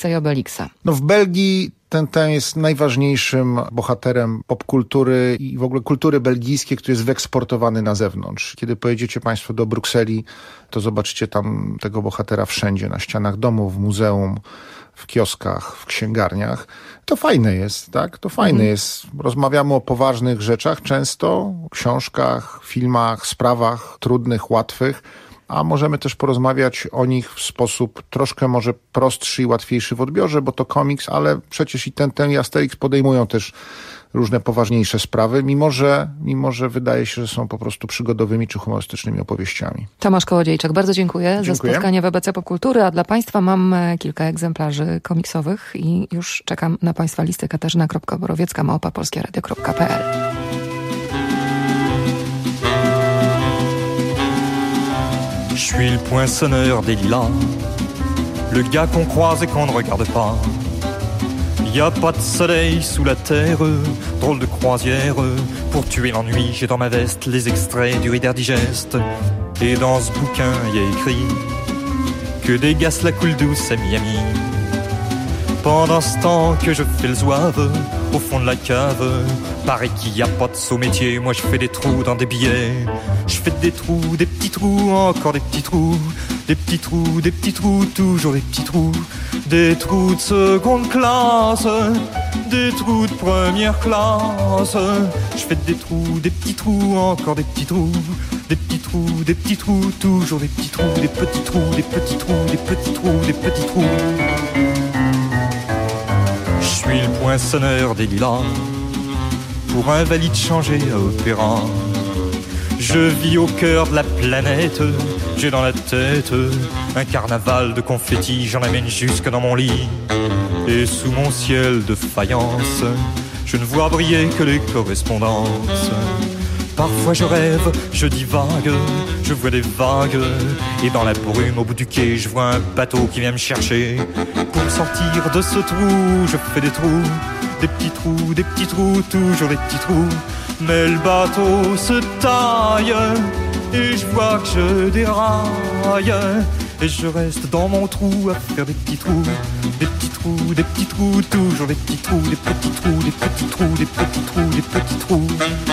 Asterixa i Obelixa. No w Belgii Tintin jest najważniejszym bohaterem popkultury i w ogóle kultury belgijskiej, który jest wyeksportowany na zewnątrz. Kiedy pojedziecie państwo do Brukseli, to zobaczycie tam tego bohatera wszędzie, na ścianach domów, w muzeum, w kioskach, w księgarniach. To fajne jest, tak? To fajne mhm. jest. Rozmawiamy o poważnych rzeczach często, książkach, filmach, sprawach trudnych, łatwych, a możemy też porozmawiać o nich w sposób troszkę może prostszy i łatwiejszy w odbiorze, bo to komiks, ale przecież i Tintin i Asterix podejmują też różne poważniejsze sprawy, mimo że, mimo że wydaje się, że są po prostu przygodowymi czy humorystycznymi opowieściami. Tomasz Kołodziejczak, bardzo dziękuję, dziękuję za spotkanie w E B C Popkultury, a dla Państwa mam kilka egzemplarzy komiksowych i już czekam na Państwa listy. Katarzyna kropka borowiecka małpa polskieradio kropka p l. Je suis le poinçonneur des lilas, le gars qu'on croise et qu'on ne regarde pas. Y a pas de soleil sous la terre, drôle de croisière. Pour tuer l'ennui, j'ai dans ma veste les extraits du Reader Digest. Et dans ce bouquin, y a écrit que dégasse la coule douce à Miami. Pendant ce temps que je fais le zouave au fond de la cave, paraît qu'il y a pas de saut métier, moi je fais des trous dans des billets. Je fais des trous, des petits trous, encore des petits trous, des petits trous, des petits trous, toujours des petits trous, des trous de seconde classe, des trous de première classe. Je fais des trous, des petits trous, encore des petits trous, des petits trous, des petits trous, toujours des petits trous, des petits trous, des petits trous, des petits trous, des petits trous. Je suis le poinçonneur des lilas, pour un valide changé à opéra. Je vis au cœur de la planète, j'ai dans la tête un carnaval de confettis, j'en amène jusque dans mon lit. Et sous mon ciel de faïence, je ne vois briller que les correspondances. Parfois je rêve, je divague, je vois des vagues. Et dans la brume au bout du quai, je vois un bateau qui vient me chercher. Pour me sortir de ce trou, je fais des trous, des petits trous, des petits trous, toujours des petits trous. Mais le bateau se taille, et je vois que je déraille. Et je reste dans mon trou à faire des petits trous, des petits trous, des petits trous, toujours des petits trous, des petits trous, des petits trous, des petits trous, des petits trous.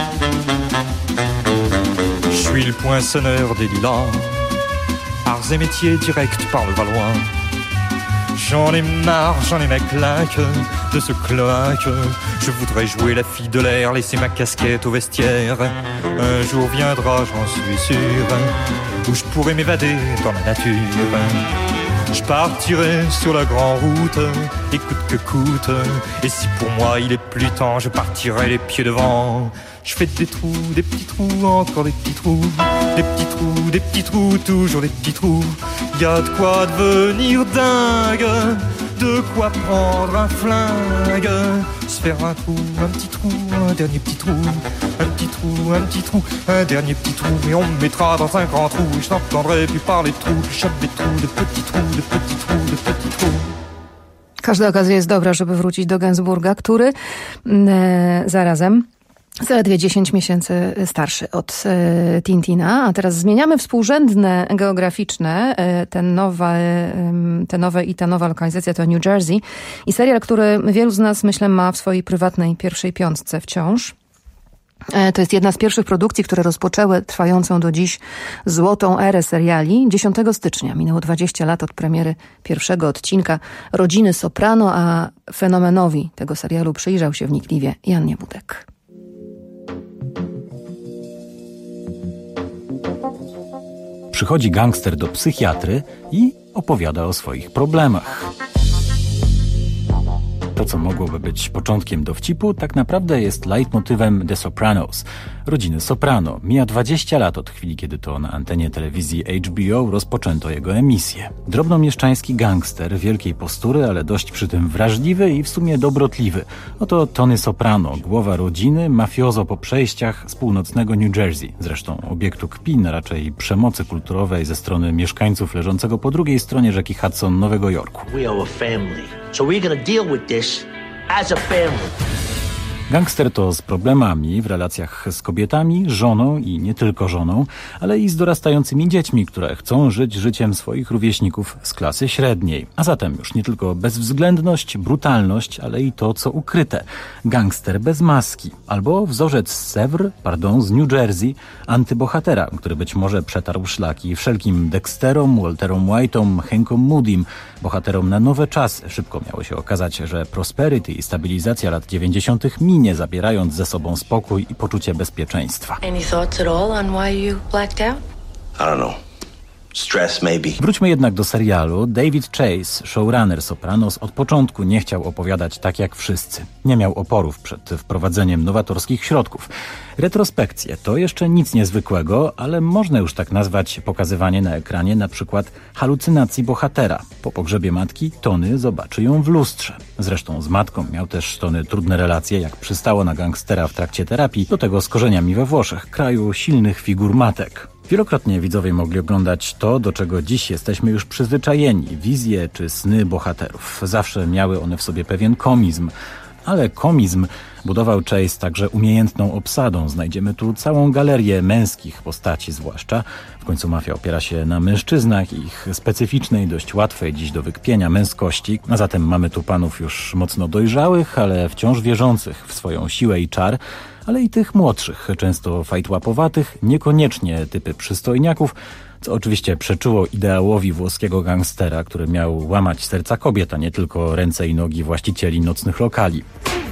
Je suis le poinçonneur des lilas, arts et métiers directs par le Valois. J'en ai marre, j'en ai ma claque de ce cloaque. Je voudrais jouer la fille de l'air, laisser ma casquette au vestiaire. Un jour viendra, j'en suis sûr, où je pourrai m'évader dans la nature. Je partirai sur la grande route, et coûte que coûte. Et si pour moi il est plus temps, je partirai les pieds devant. Je fais des trous, des petits trous, encore des petits trous, des petits trous, des petits trous, toujours des petits trous. Y a de quoi devenir dingue, de quoi prendre un flingue, se faire un trou, un petit trou, un dernier petit trou, un petit trou, un petit trou, un dernier petit trou, et on me mettra dans un grand trou, et je n'entendrai plus parler de trous, je chope des trous, de petits trous, de petits trous, de petits trous. Każda okazja jest dobra, żeby wrócić do Gainsbourga, który e, zarazem zaledwie dziesięć miesięcy starszy od e, Tintina, a teraz zmieniamy współrzędne geograficzne, e, ten nowe, e, te nowe i ta nowa lokalizacja to New Jersey i serial, który wielu z nas, myślę, ma w swojej prywatnej pierwszej piątce wciąż. E, to jest jedna z pierwszych produkcji, które rozpoczęły trwającą do dziś złotą erę seriali. dziesiątego stycznia minęło dwadzieścia lat od premiery pierwszego odcinka Rodziny Soprano, a fenomenowi tego serialu przyjrzał się wnikliwie Jan Niewudek. Przychodzi gangster do psychiatry i opowiada o swoich problemach. To, co mogłoby być początkiem dowcipu, tak naprawdę jest leitmotywem The Sopranos, rodziny Soprano. Mija dwadzieścia lat od chwili, kiedy to na antenie telewizji H B O rozpoczęto jego emisję. Drobnomieszczański gangster, wielkiej postury, ale dość przy tym wrażliwy i w sumie dobrotliwy. Oto Tony Soprano, głowa rodziny, mafiozo po przejściach z północnego New Jersey. Zresztą obiektu kpin, raczej przemocy kulturowej ze strony mieszkańców leżącego po drugiej stronie rzeki Hudson Nowego Jorku. We are a family, so we're gonna deal with this as a family. Gangster to z problemami w relacjach z kobietami, żoną i nie tylko żoną, ale i z dorastającymi dziećmi, które chcą żyć życiem swoich rówieśników z klasy średniej. A zatem już nie tylko bezwzględność, brutalność, ale i to, co ukryte. Gangster bez maski. Albo wzorzec z Sewr, pardon, z New Jersey, antybohatera, który być może przetarł szlaki wszelkim Dexterom, Walterom White'om, Hankom Moody'm, bohaterom na nowe czasy. Szybko miało się okazać, że prosperity i stabilizacja lat dziewięćdziesiątych minie, zabierając ze sobą spokój i poczucie bezpieczeństwa. Any thoughts at all on why you blacked out? I don't know. Stress, maybe. Wróćmy jednak do serialu. David Chase, showrunner Sopranos, od początku nie chciał opowiadać tak jak wszyscy. Nie miał oporów przed wprowadzeniem nowatorskich środków. Retrospekcje to jeszcze nic niezwykłego, ale można już tak nazwać pokazywanie na ekranie na przykład halucynacji bohatera. Po pogrzebie matki Tony zobaczy ją w lustrze. Zresztą z matką miał też Tony trudne relacje, jak przystało na gangstera w trakcie terapii, do tego z korzeniami we Włoszech, kraju silnych figur matek. Wielokrotnie widzowie mogli oglądać to, do czego dziś jesteśmy już przyzwyczajeni. Wizje czy sny bohaterów. Zawsze miały one w sobie pewien komizm. Ale komizm budował Chase także umiejętną obsadą. Znajdziemy tu całą galerię męskich postaci zwłaszcza. W końcu mafia opiera się na mężczyznach i ich specyficznej, dość łatwej dziś do wykpienia męskości. A zatem mamy tu panów już mocno dojrzałych, ale wciąż wierzących w swoją siłę i czar, ale i tych młodszych, często fajtłapowatych, niekoniecznie typy przystojniaków, co oczywiście przeczyło ideałowi włoskiego gangstera, który miał łamać serca kobiet, a nie tylko ręce i nogi właścicieli nocnych lokali.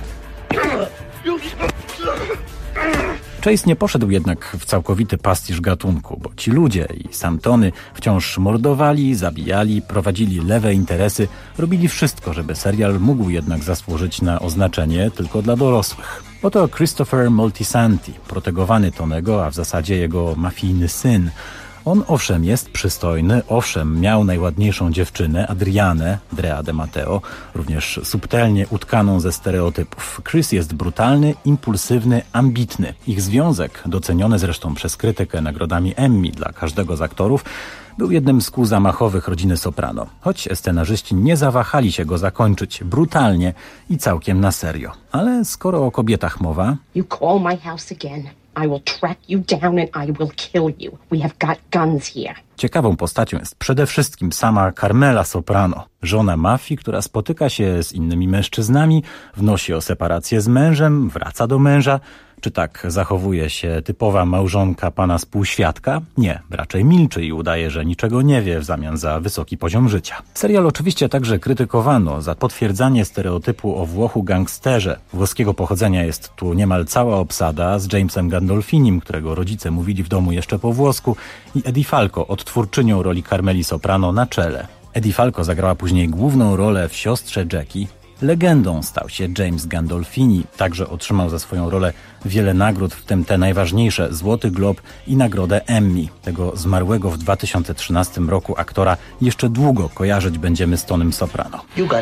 Chase nie poszedł jednak w całkowity pastisz gatunku, bo ci ludzie i sam Tony wciąż mordowali, zabijali, prowadzili lewe interesy, robili wszystko, żeby serial mógł jednak zasłużyć na oznaczenie tylko dla dorosłych. Oto Christopher Moltisanti, protegowany Tonego, a w zasadzie jego mafijny syn. On owszem jest przystojny, owszem miał najładniejszą dziewczynę, Adrianę, Drea de Matteo, również subtelnie utkaną ze stereotypów. Chris jest brutalny, impulsywny, ambitny. Ich związek, doceniony zresztą przez krytykę nagrodami Emmy dla każdego z aktorów, był jednym z kół zamachowych rodziny Soprano, choć scenarzyści nie zawahali się go zakończyć brutalnie i całkiem na serio. Ale skoro o kobietach mowa... You call my house again. I will track you down and I will kill you. We have got guns here. Ciekawą postacią jest przede wszystkim sama Carmela Soprano, żona mafii, która spotyka się z innymi mężczyznami, wnosi o separację z mężem, wraca do męża. Czy tak zachowuje się typowa małżonka pana spółświadka? Nie, raczej milczy i udaje, że niczego nie wie w zamian za wysoki poziom życia. Serial oczywiście także krytykowano za potwierdzanie stereotypu o Włochu gangsterze. Włoskiego pochodzenia jest tu niemal cała obsada z Jamesem Gandolfinim, którego rodzice mówili w domu jeszcze po włosku, i Eddie Falco, odtwórczynią roli Carmeli Soprano, na czele. Eddie Falco zagrała później główną rolę w Siostrze Jackie. Legendą stał się James Gandolfini. Także otrzymał za swoją rolę wiele nagród, w tym te najważniejsze, Złoty Glob i nagrodę Emmy. Tego zmarłego w dwa tysiące trzynastym roku aktora jeszcze długo kojarzyć będziemy z Tonym Soprano.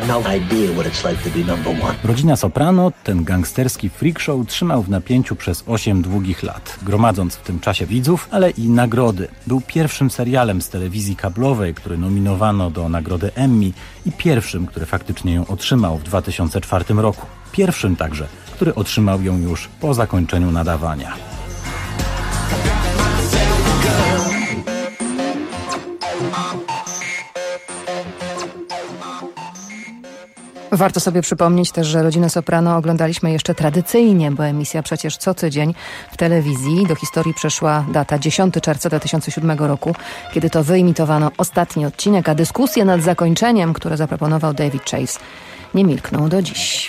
Rodzina Soprano ten gangsterski freak show trzymał w napięciu przez osiem długich lat, gromadząc w tym czasie widzów, ale i nagrody. Był pierwszym serialem z telewizji kablowej, który nominowano do nagrody Emmy, i pierwszym, który faktycznie ją otrzymał w dwa tysiące czwartym roku. Pierwszym także, który otrzymał ją już po zakończeniu nadawania. Warto sobie przypomnieć też, że Rodzinę Soprano oglądaliśmy jeszcze tradycyjnie, bo emisja przecież co tydzień w telewizji. Do historii przeszła data dziesiątego czerwca dwa tysiące siódmego roku, kiedy to wyimitowano ostatni odcinek, a dyskusje nad zakończeniem, które zaproponował David Chase, nie milkną do dziś.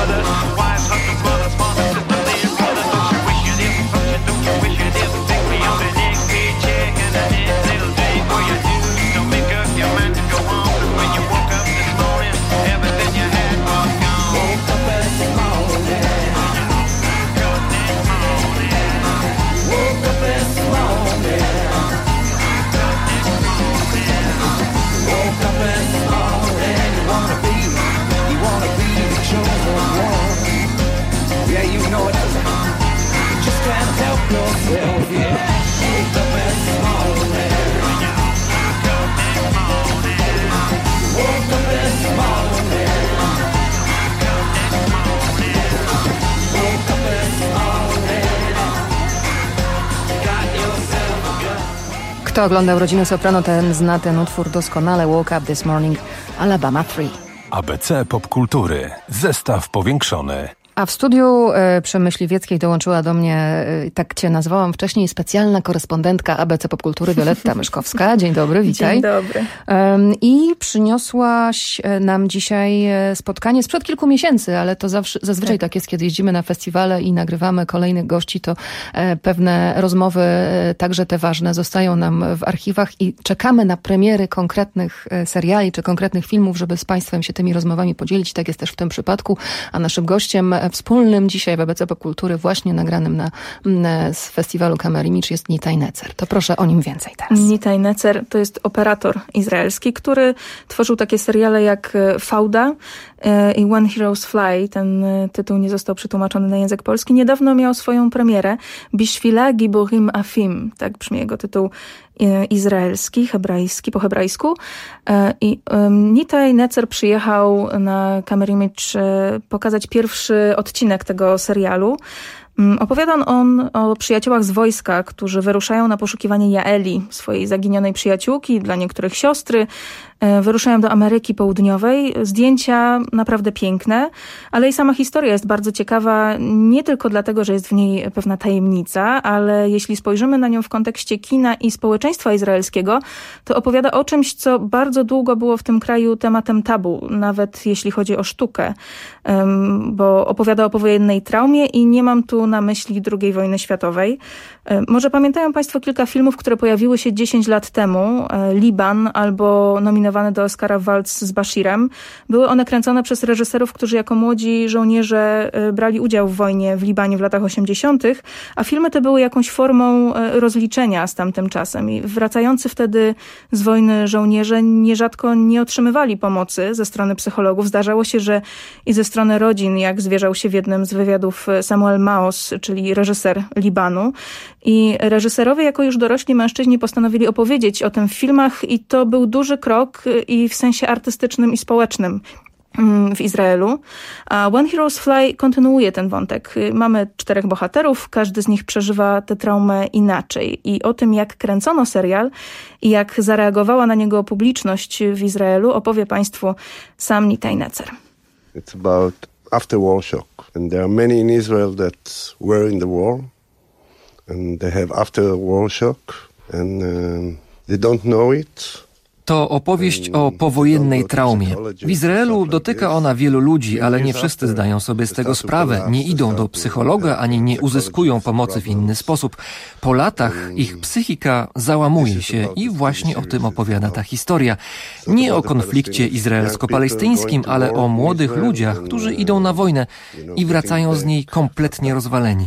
brothers, wives, husbands, mothers, fathers, sisters, their brothers. Don't you wish you did, don't you, don't you wish you did? Think me on the next paycheck and the next little thing where you do. Don't make up your mind to go on. Cause when you woke up this morning, everything you had was gone. Woke up this morning. Woke up this morning. Woke up this morning. You wanna be, you wanna be the chosen one. Yeah, you know it. You just can't help yourself, yeah. Woke up this morning. Woke up this morning. Woke up this morning. Got yourself a gun. Kto oglądał Rodzinę Soprano, ten zna ten utwór doskonale. Woke Up This Morning, Alabama trzy. A B C Popkultury. Zestaw powiększony. A w studiu e, przy Myśliwieckiej dołączyła do mnie, e, tak cię nazwałam wcześniej, specjalna korespondentka A B C Popkultury Wioletta Myszkowska. Dzień dobry, witaj. Dzień dobry. E, I przyniosłaś nam dzisiaj spotkanie sprzed kilku miesięcy, ale to zawsze, zazwyczaj tak. tak jest, kiedy jeździmy na festiwale i nagrywamy kolejnych gości, to e, pewne rozmowy, e, także te ważne, zostają nam w archiwach i czekamy na premiery konkretnych seriali czy konkretnych filmów, żeby z Państwem się tymi rozmowami podzielić. Tak jest też w tym przypadku, a naszym gościem wspólnym dzisiaj w A B C Popkultury, właśnie nagranym na, na z festiwalu Kamerimidż, jest Nitaj Necer. To proszę o nim więcej teraz. Nitaj Necer to jest operator izraelski, który tworzył takie seriale jak Fauda i When Heroes Fly. Ten tytuł nie został przetłumaczony na język polski. Niedawno miał swoją premierę. Bishvila Giborim Afim. Tak brzmi jego tytuł izraelski, hebrajski, po hebrajsku. I Nitaj Necer przyjechał na Kamerimidż pokazać pierwszy odcinek tego serialu. Opowiada on o przyjaciołach z wojska, którzy wyruszają na poszukiwanie Jaeli, swojej zaginionej przyjaciółki, dla niektórych siostry. Wyruszają do Ameryki Południowej. Zdjęcia naprawdę piękne, ale i sama historia jest bardzo ciekawa, nie tylko dlatego, że jest w niej pewna tajemnica, ale jeśli spojrzymy na nią w kontekście kina i społeczeństwa izraelskiego, to opowiada o czymś, co bardzo długo było w tym kraju tematem tabu, nawet jeśli chodzi o sztukę, bo opowiada o powojennej traumie i nie mam tu na myśli drugiej wojny światowej. Może pamiętają Państwo kilka filmów, które pojawiły się dziesięć lat temu, Liban albo nominowany do Oscara Walc z Bashirem. Były one kręcone przez reżyserów, którzy jako młodzi żołnierze brali udział w wojnie w Libanie w latach osiemdziesiątych, a filmy te były jakąś formą rozliczenia z tamtym czasem. I wracający wtedy z wojny żołnierze nierzadko nie otrzymywali pomocy ze strony psychologów. Zdarzało się, że i ze strony rodzin, jak zwierzał się w jednym z wywiadów Samuel Maoz, czyli reżyser Libanu. I reżyserowie jako już dorośli mężczyźni postanowili opowiedzieć o tym w filmach i to był duży krok i w sensie artystycznym i społecznym w Izraelu. A When Heroes Fly kontynuuje ten wątek. Mamy czterech bohaterów, każdy z nich przeżywa tę traumę inaczej. I o tym, jak kręcono serial i jak zareagowała na niego publiczność w Izraelu, opowie Państwu sam Nitaj Necer. It's about after war shock. And there are many in Israel that were in the war. And they have after war shock. And uh, they don't know it. To opowieść o powojennej traumie. W Izraelu dotyka ona wielu ludzi, ale nie wszyscy zdają sobie z tego sprawę. Nie idą do psychologa, ani nie uzyskują pomocy w inny sposób. Po latach ich psychika załamuje się i właśnie o tym opowiada ta historia. Nie o konflikcie izraelsko-palestyńskim, ale o młodych ludziach, którzy idą na wojnę i wracają z niej kompletnie rozwaleni.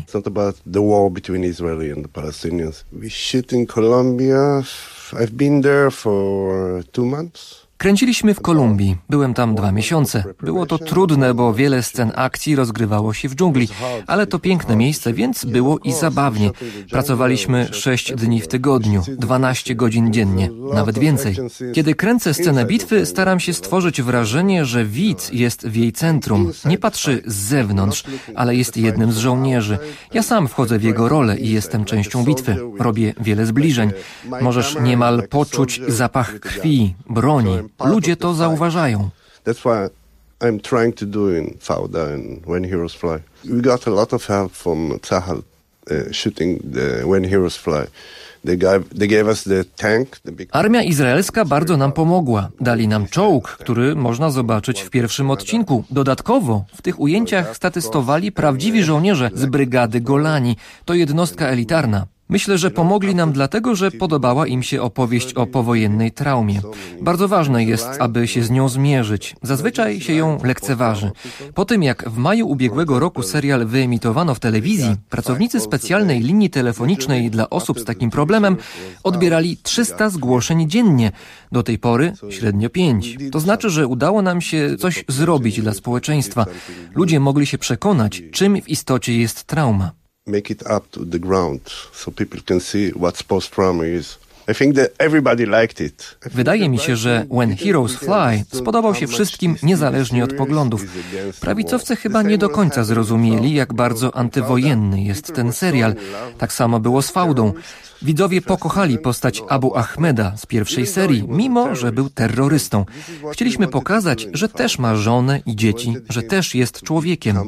I've been there for two months. Kręciliśmy w Kolumbii. Byłem tam dwa miesiące. Było to trudne, bo wiele scen akcji rozgrywało się w dżungli, ale to piękne miejsce, więc było i zabawnie. Pracowaliśmy sześć dni w tygodniu, dwanaście godzin dziennie, nawet więcej. Kiedy kręcę scenę bitwy, staram się stworzyć wrażenie, że widz jest w jej centrum. Nie patrzy z zewnątrz, ale jest jednym z żołnierzy. Ja sam wchodzę w jego rolę i jestem częścią bitwy. Robię wiele zbliżeń. Możesz niemal poczuć zapach krwi, broni. Ludzie to zauważają. That's why I'm trying to do in Fauda and When Heroes Fly. We got a lot of help from Tzahal uh, shooting the When Heroes Fly. Armia izraelska bardzo nam pomogła. Dali nam czołg, który można zobaczyć w pierwszym odcinku. Dodatkowo w tych ujęciach statystowali prawdziwi żołnierze z brygady Golani. To jednostka elitarna. Myślę, że pomogli nam dlatego, że podobała im się opowieść o powojennej traumie. Bardzo ważne jest, aby się z nią zmierzyć. Zazwyczaj się ją lekceważy. Po tym, jak w maju ubiegłego roku serial wyemitowano w telewizji, pracownicy specjalnej linii telefonicznej dla osób z takim problemem odbierali trzysta zgłoszeń dziennie. Do tej pory średnio pięć. To znaczy, że udało nam się coś zrobić dla społeczeństwa. Ludzie mogli się przekonać, czym w istocie jest trauma. Make it up to the ground so people can see what post-trauma is. I think that everybody liked it. Wydaje mi się, że When Heroes Fly spodobał się wszystkim niezależnie od poglądów. Prawicowcy chyba nie do końca zrozumieli, jak bardzo antywojenny jest ten serial. Tak samo było z Faudą. Widzowie pokochali postać Abu Ahmeda z pierwszej serii, mimo że był terrorystą. Chcieliśmy pokazać, że też ma żonę i dzieci, że też jest człowiekiem.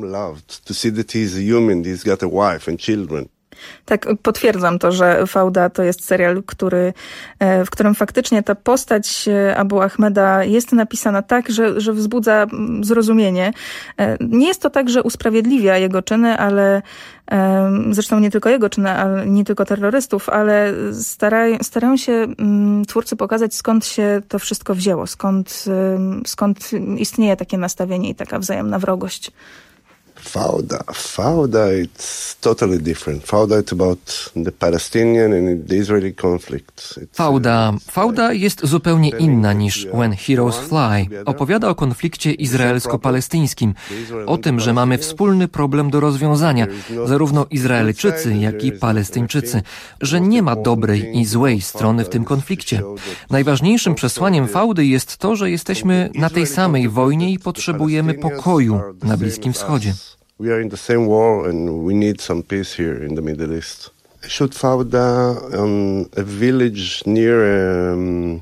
Tak, potwierdzam to, że Fauda to jest serial, który, w którym faktycznie ta postać Abu Ahmeda jest napisana tak, że, że wzbudza zrozumienie. Nie jest to tak, że usprawiedliwia jego czyny, ale zresztą nie tylko jego czyny, ale nie tylko terrorystów, ale starają, starają się twórcy pokazać, skąd się to wszystko wzięło, skąd, skąd istnieje takie nastawienie i taka wzajemna wrogość. Fauda, Fauda, it's totally different. Fauda it's about the Palestinian and the Israeli conflict. Fauda, Fauda jest zupełnie inna niż When Heroes Fly. Opowiada o konflikcie izraelsko-palestyńskim, o tym, że mamy wspólny problem do rozwiązania, zarówno Izraelczycy, jak i Palestyńczycy, że nie ma dobrej i złej strony w tym konflikcie. Najważniejszym przesłaniem Faudy jest to, że jesteśmy na tej samej wojnie i potrzebujemy pokoju na Bliskim Wschodzie. We are in the same war and we need some peace here in the Middle East. I shoot Fauda on a village near um,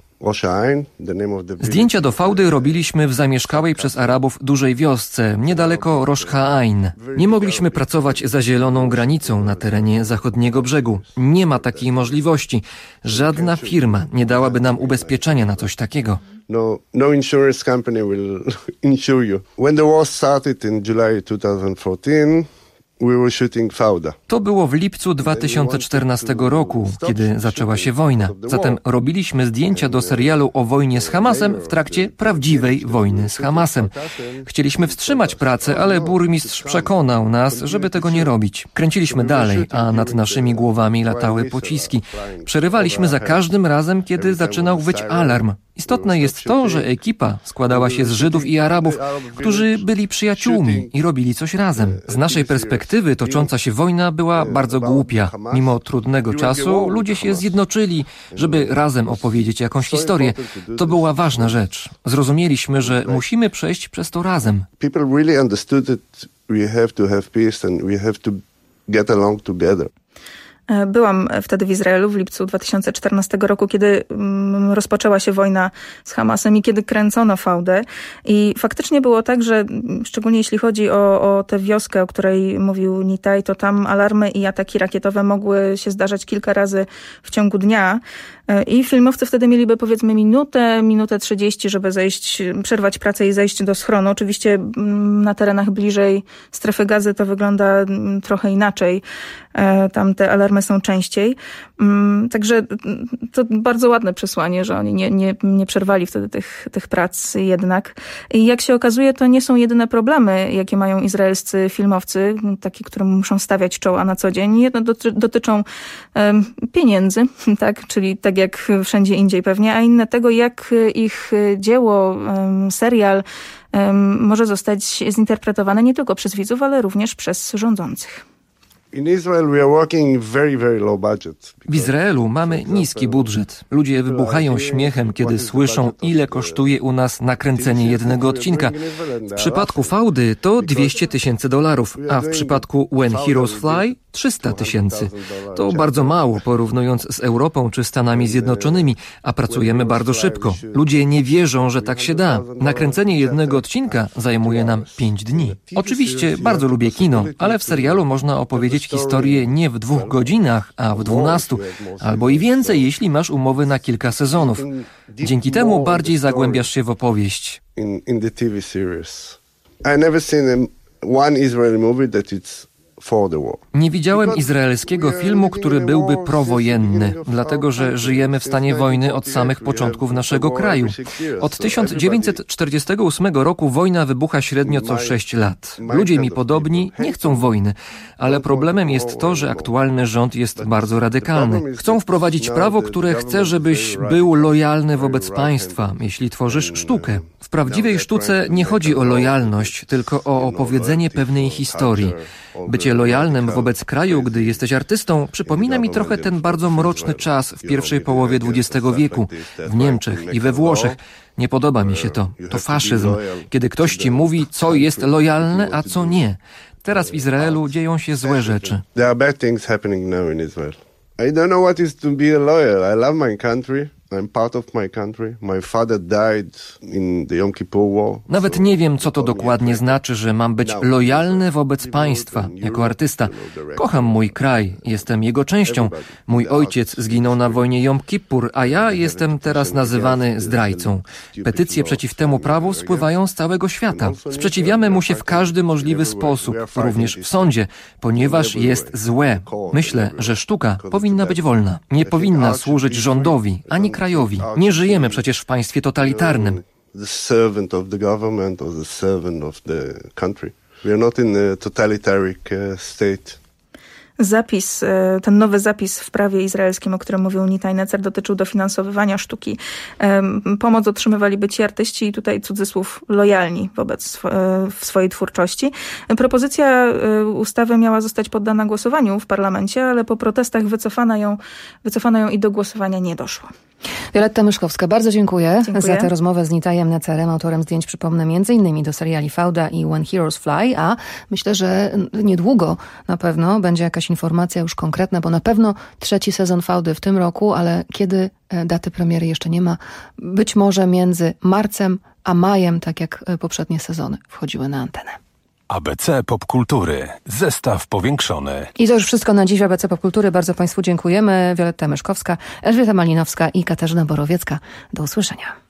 Zdjęcia do Faudy robiliśmy w zamieszkałej przez Arabów dużej wiosce, niedaleko Rosh Ha'ain. Nie mogliśmy pracować za zieloną granicą na terenie zachodniego brzegu. Nie ma takiej możliwości. Żadna firma nie dałaby nam ubezpieczenia na coś takiego. No, no insurance company will insure you. When the war started in July twenty fourteen, we were shooting Fauda. To było w lipcu dwa tysiące czternastego roku, kiedy zaczęła się wojna. Zatem robiliśmy zdjęcia do serialu o wojnie z Hamasem w trakcie prawdziwej wojny z Hamasem. Chcieliśmy wstrzymać pracę, ale burmistrz przekonał nas, żeby tego nie robić. Kręciliśmy dalej, a nad naszymi głowami latały pociski. Przerywaliśmy za każdym razem, kiedy zaczynał wyć alarm. Istotne jest to, że ekipa składała się z Żydów i Arabów, którzy byli przyjaciółmi i robili coś razem. Z naszej perspektywy tocząca się wojna była bardzo głupia. Mimo trudnego czasu ludzie się zjednoczyli, żeby razem opowiedzieć jakąś historię. To była ważna rzecz. Zrozumieliśmy, że musimy przejść przez to razem. People really understood that we have to have peace and we have to get along together. Byłam wtedy w Izraelu w lipcu dwa tysiące czternastego roku, kiedy rozpoczęła się wojna z Hamasem i kiedy kręcono Faudę. I faktycznie było tak, że szczególnie jeśli chodzi o, o tę wioskę, o której mówił Nitaj, to tam alarmy i ataki rakietowe mogły się zdarzać kilka razy w ciągu dnia. I filmowcy wtedy mieliby powiedzmy minutę, minutę trzydzieści, żeby zejść, przerwać pracę i zejść do schronu. Oczywiście na terenach bliżej strefy gazy to wygląda trochę inaczej. Tam te alarmy są częściej. Także to bardzo ładne przesłanie, że oni nie, nie, nie przerwali wtedy tych, tych prac jednak. I jak się okazuje, to nie są jedyne problemy, jakie mają izraelscy filmowcy, takie, którym muszą stawiać czoła na co dzień. Jedne doty, dotyczą um, pieniędzy, tak, czyli tak jak wszędzie indziej pewnie, a inne tego, jak ich dzieło, um, serial um, może zostać zinterpretowane nie tylko przez widzów, ale również przez rządzących. W Izraelu mamy niski budżet. Ludzie wybuchają śmiechem, kiedy słyszą, ile kosztuje u nas nakręcenie jednego odcinka. W przypadku Faudy to dwieście tysięcy dolarów, a w przypadku When Heroes Fly trzysta tysięcy. To bardzo mało, porównując z Europą czy Stanami Zjednoczonymi, a pracujemy bardzo szybko. Ludzie nie wierzą, że tak się da. Nakręcenie jednego odcinka zajmuje nam pięć dni. Oczywiście bardzo lubię kino, ale w serialu można opowiedzieć historię nie w dwóch godzinach, a w dwunastu, albo i więcej, jeśli masz umowy na kilka sezonów. Dzięki temu bardziej zagłębiasz się w opowieść. In, in the T V series. I never seen one Israeli movie that it's for the war. Nie widziałem izraelskiego filmu, który byłby prowojenny, dlatego że żyjemy w stanie wojny od samych początków naszego kraju. Od tysiąc dziewięćset czterdziestego ósmego roku wojna wybucha średnio co sześć lat. Ludzie mi podobni nie chcą wojny, ale problemem jest to, że aktualny rząd jest bardzo radykalny. Chcą wprowadzić prawo, które chce, żebyś był lojalny wobec państwa, jeśli tworzysz sztukę. W prawdziwej sztuce nie chodzi o lojalność, tylko o opowiedzenie pewnej historii. Bycie lojalnym wobec kraju, gdy jesteś artystą, przypomina mi trochę ten bardzo mroczny czas w pierwszej połowie dwudziestego wieku w Niemczech i we Włoszech. Nie podoba mi się to. To faszyzm, kiedy ktoś ci mówi, co jest lojalne, a co nie. Teraz w Izraelu dzieją się złe rzeczy. There are bad things happening now in Israel. I don't know what is to be loyal. I love my country. I'm part of my country. My father died in the Yom Kippur War. Nawet nie wiem, co to dokładnie znaczy, że mam być lojalny wobec państwa. Jako artysta kocham mój kraj, jestem jego częścią. Mój ojciec zginął na wojnie Jom Kippur, a ja jestem teraz nazywany zdrajcą. Petycje przeciw temu prawu spływają z całego świata. Sprzeciwiamy mu się w każdy możliwy sposób, również w sądzie, ponieważ jest złe. Myślę, że sztuka powinna być wolna. Nie powinna służyć rządowi, ani krajowi. Nie żyjemy przecież w państwie totalitarnym. The servant of the government or the servant of the country. We are not in a totalitarian state. Zapis, ten nowy zapis w prawie izraelskim, o którym mówił Nitaj Necer, dotyczył dofinansowywania sztuki. Pomoc otrzymywaliby ci artyści i tutaj cudzysłów lojalni wobec w swojej twórczości. Propozycja ustawy miała zostać poddana głosowaniu w parlamencie, ale po protestach wycofano ją, wycofano ją i do głosowania nie doszło. Wioletta Myszkowska, bardzo dziękuję, dziękuję za tę rozmowę z Nitajem Necerem, autorem zdjęć, przypomnę, między innymi do seriali Fauda i When Heroes Fly, a myślę, że niedługo na pewno będzie jakaś informacja już konkretna, bo na pewno trzeci sezon Faudy w tym roku, ale kiedy daty premiery jeszcze nie ma, być może między marcem a majem, tak jak poprzednie sezony wchodziły na antenę. A B C Popkultury. Zestaw powiększony. I to już wszystko na dziś w A B C Popkultury. Bardzo Państwu dziękujemy. Wioletta Myszkowska, Elżbieta Malinowska i Katarzyna Borowiecka. Do usłyszenia.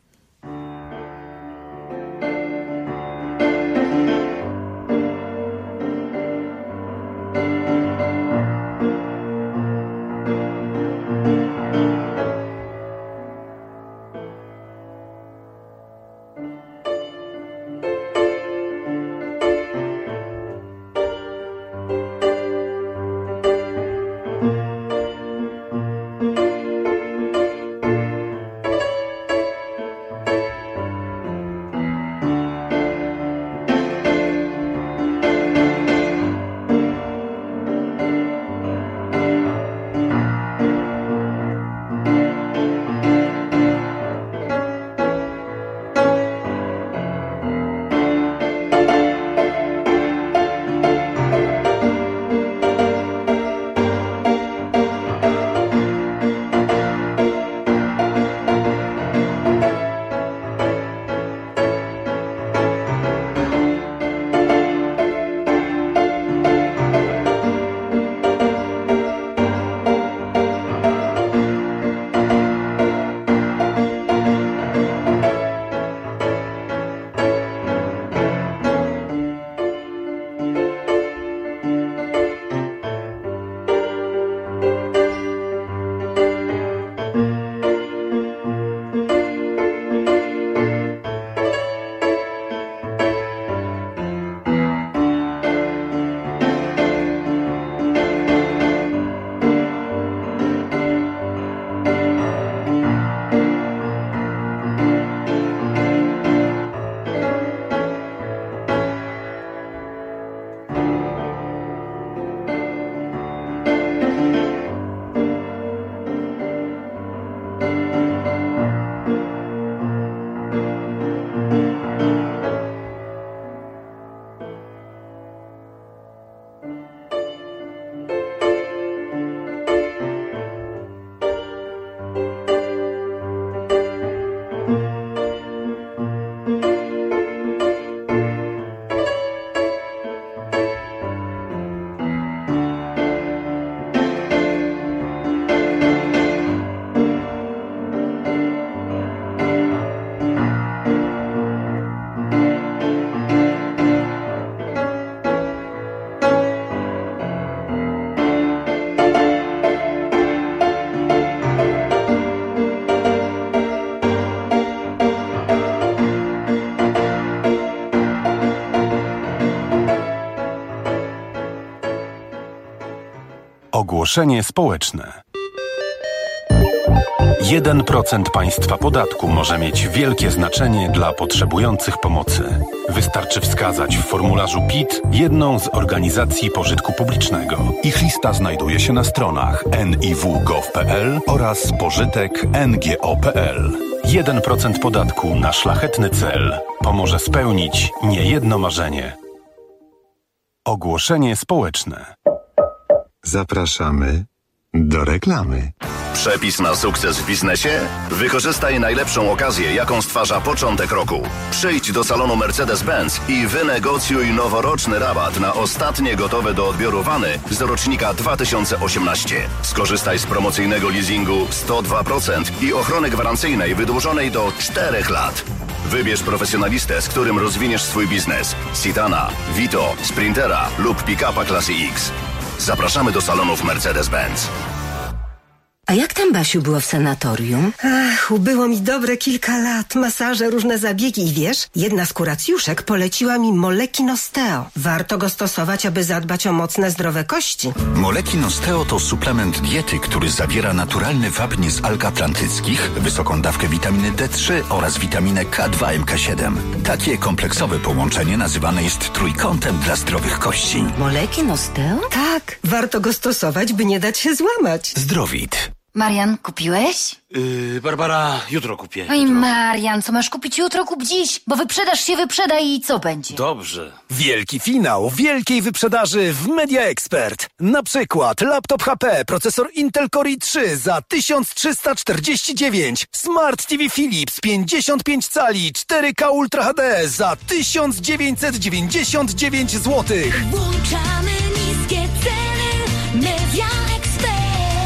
Ogłoszenie społeczne. jeden procent państwa podatku może mieć wielkie znaczenie dla potrzebujących pomocy. Wystarczy wskazać w formularzu P I T jedną z organizacji pożytku publicznego. Ich lista znajduje się na stronach en i w kropka gov kropka pe el oraz pożytek kropka en ge o kropka pe el. jeden procent podatku na szlachetny cel pomoże spełnić niejedno marzenie. Ogłoszenie społeczne. Zapraszamy do reklamy. Przepis na sukces w biznesie? Wykorzystaj najlepszą okazję, jaką stwarza początek roku. Przyjdź do salonu Mercedes-Benz i wynegocjuj noworoczny rabat na ostatnie gotowe do odbioru wany z rocznika dwa tysiące osiemnaście. Skorzystaj z promocyjnego leasingu sto dwa procent i ochrony gwarancyjnej wydłużonej do czterech lat. Wybierz profesjonalistę, z którym rozwiniesz swój biznes. Citana, Vito, Sprintera lub pick-upa klasy X. Zapraszamy do salonów Mercedes-Benz. A jak tam, Basiu, było w sanatorium? Ach, ubyło mi dobre kilka lat. Masaże, różne zabiegi i wiesz, jedna z kuracjuszek poleciła mi Molekin Osteo. Warto go stosować, aby zadbać o mocne, zdrowe kości. Molekin Osteo to suplement diety, który zawiera naturalny wapń z alg atlantyckich, wysoką dawkę witaminy D trzy oraz witaminę K dwa M K siedem. Takie kompleksowe połączenie nazywane jest trójkątem dla zdrowych kości. Molekin Osteo? Tak, warto go stosować, by nie dać się złamać. Zdrowit. Marian, kupiłeś? Yy, Barbara, jutro kupię. Oj, Marian, co masz kupić jutro, kup dziś, bo wyprzedaż się wyprzeda i co będzie? Dobrze. Wielki finał wielkiej wyprzedaży w Media Expert. Na przykład laptop H P, procesor Intel Core i trzy za tysiąc trzysta czterdzieści dziewięć, Smart T V Philips pięćdziesiąt pięć cali cztery K Ultra H D za tysiąc dziewięćset dziewięćdziesiąt dziewięć złotych. Włączamy niskie ceny, Media Expert.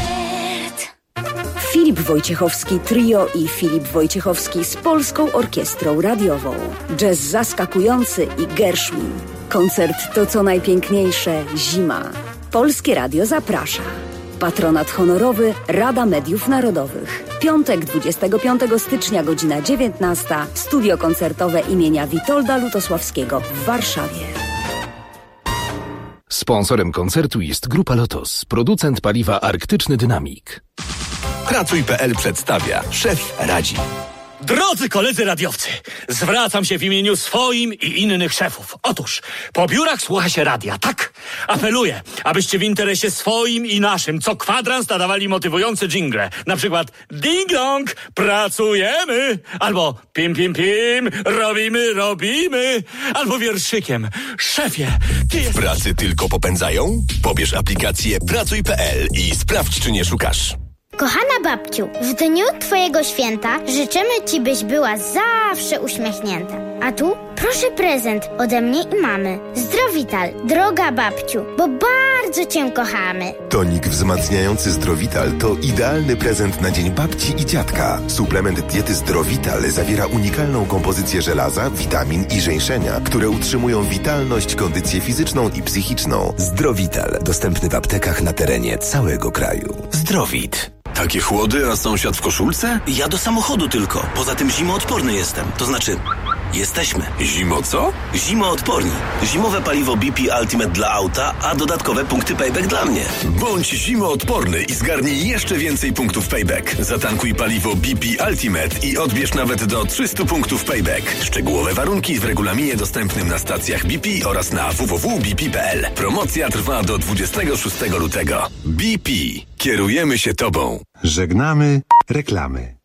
Filip Wojciechowski Trio i Filip Wojciechowski z Polską Orkiestrą Radiową. Jazz zaskakujący i Gershwin. Koncert to co najpiękniejsze zima. Polskie Radio zaprasza. Patronat honorowy Rada Mediów Narodowych. Piątek dwudziestego piątego stycznia, godzina dziewiętnasta. Studio koncertowe imienia Witolda Lutosławskiego w Warszawie. Sponsorem koncertu jest Grupa Lotos, producent paliwa Arktyczny Dynamik. Pracuj kropka pe el przedstawia. Szef radzi. Drodzy koledzy radiowcy, zwracam się w imieniu swoim i innych szefów. Otóż, po biurach słucha się radia, tak? Apeluję, abyście w interesie swoim i naszym co kwadrans nadawali motywujące dżingle. Na przykład ding dong, pracujemy, albo pim pim pim, robimy, robimy, albo wierszykiem, szefie, ty W jest... pracy tylko popędzają? Pobierz aplikację Pracuj kropka pe el i sprawdź, czy nie szukasz. Kochana babciu, w dniu twojego święta życzymy ci, byś była zawsze uśmiechnięta. A tu proszę prezent ode mnie i mamy. Zdrowital, droga babciu, bo bardzo cię kochamy. Tonik wzmacniający Zdrowital to idealny prezent na dzień babci i dziadka. Suplement diety Zdrowital zawiera unikalną kompozycję żelaza, witamin i żeńszenia, które utrzymują witalność, kondycję fizyczną i psychiczną. Zdrowital, dostępny w aptekach na terenie całego kraju. Zdrowit. Takie chłody, a sąsiad w koszulce? Ja do samochodu tylko. Poza tym zimoodporny jestem. To znaczy, jesteśmy. Zimo co? Zimoodporni. Zimowe paliwo B P Ultimate dla auta, a dodatkowe punkty payback dla mnie. Bądź zimoodporny i zgarnij jeszcze więcej punktów payback. Zatankuj paliwo B P Ultimate i odbierz nawet do trzysta punktów payback. Szczegółowe warunki w regulaminie dostępnym na stacjach B P oraz na w w w kropka b p kropka p l. Promocja trwa do dwudziestego szóstego lutego. B P. Kierujemy się tobą. Żegnamy reklamy.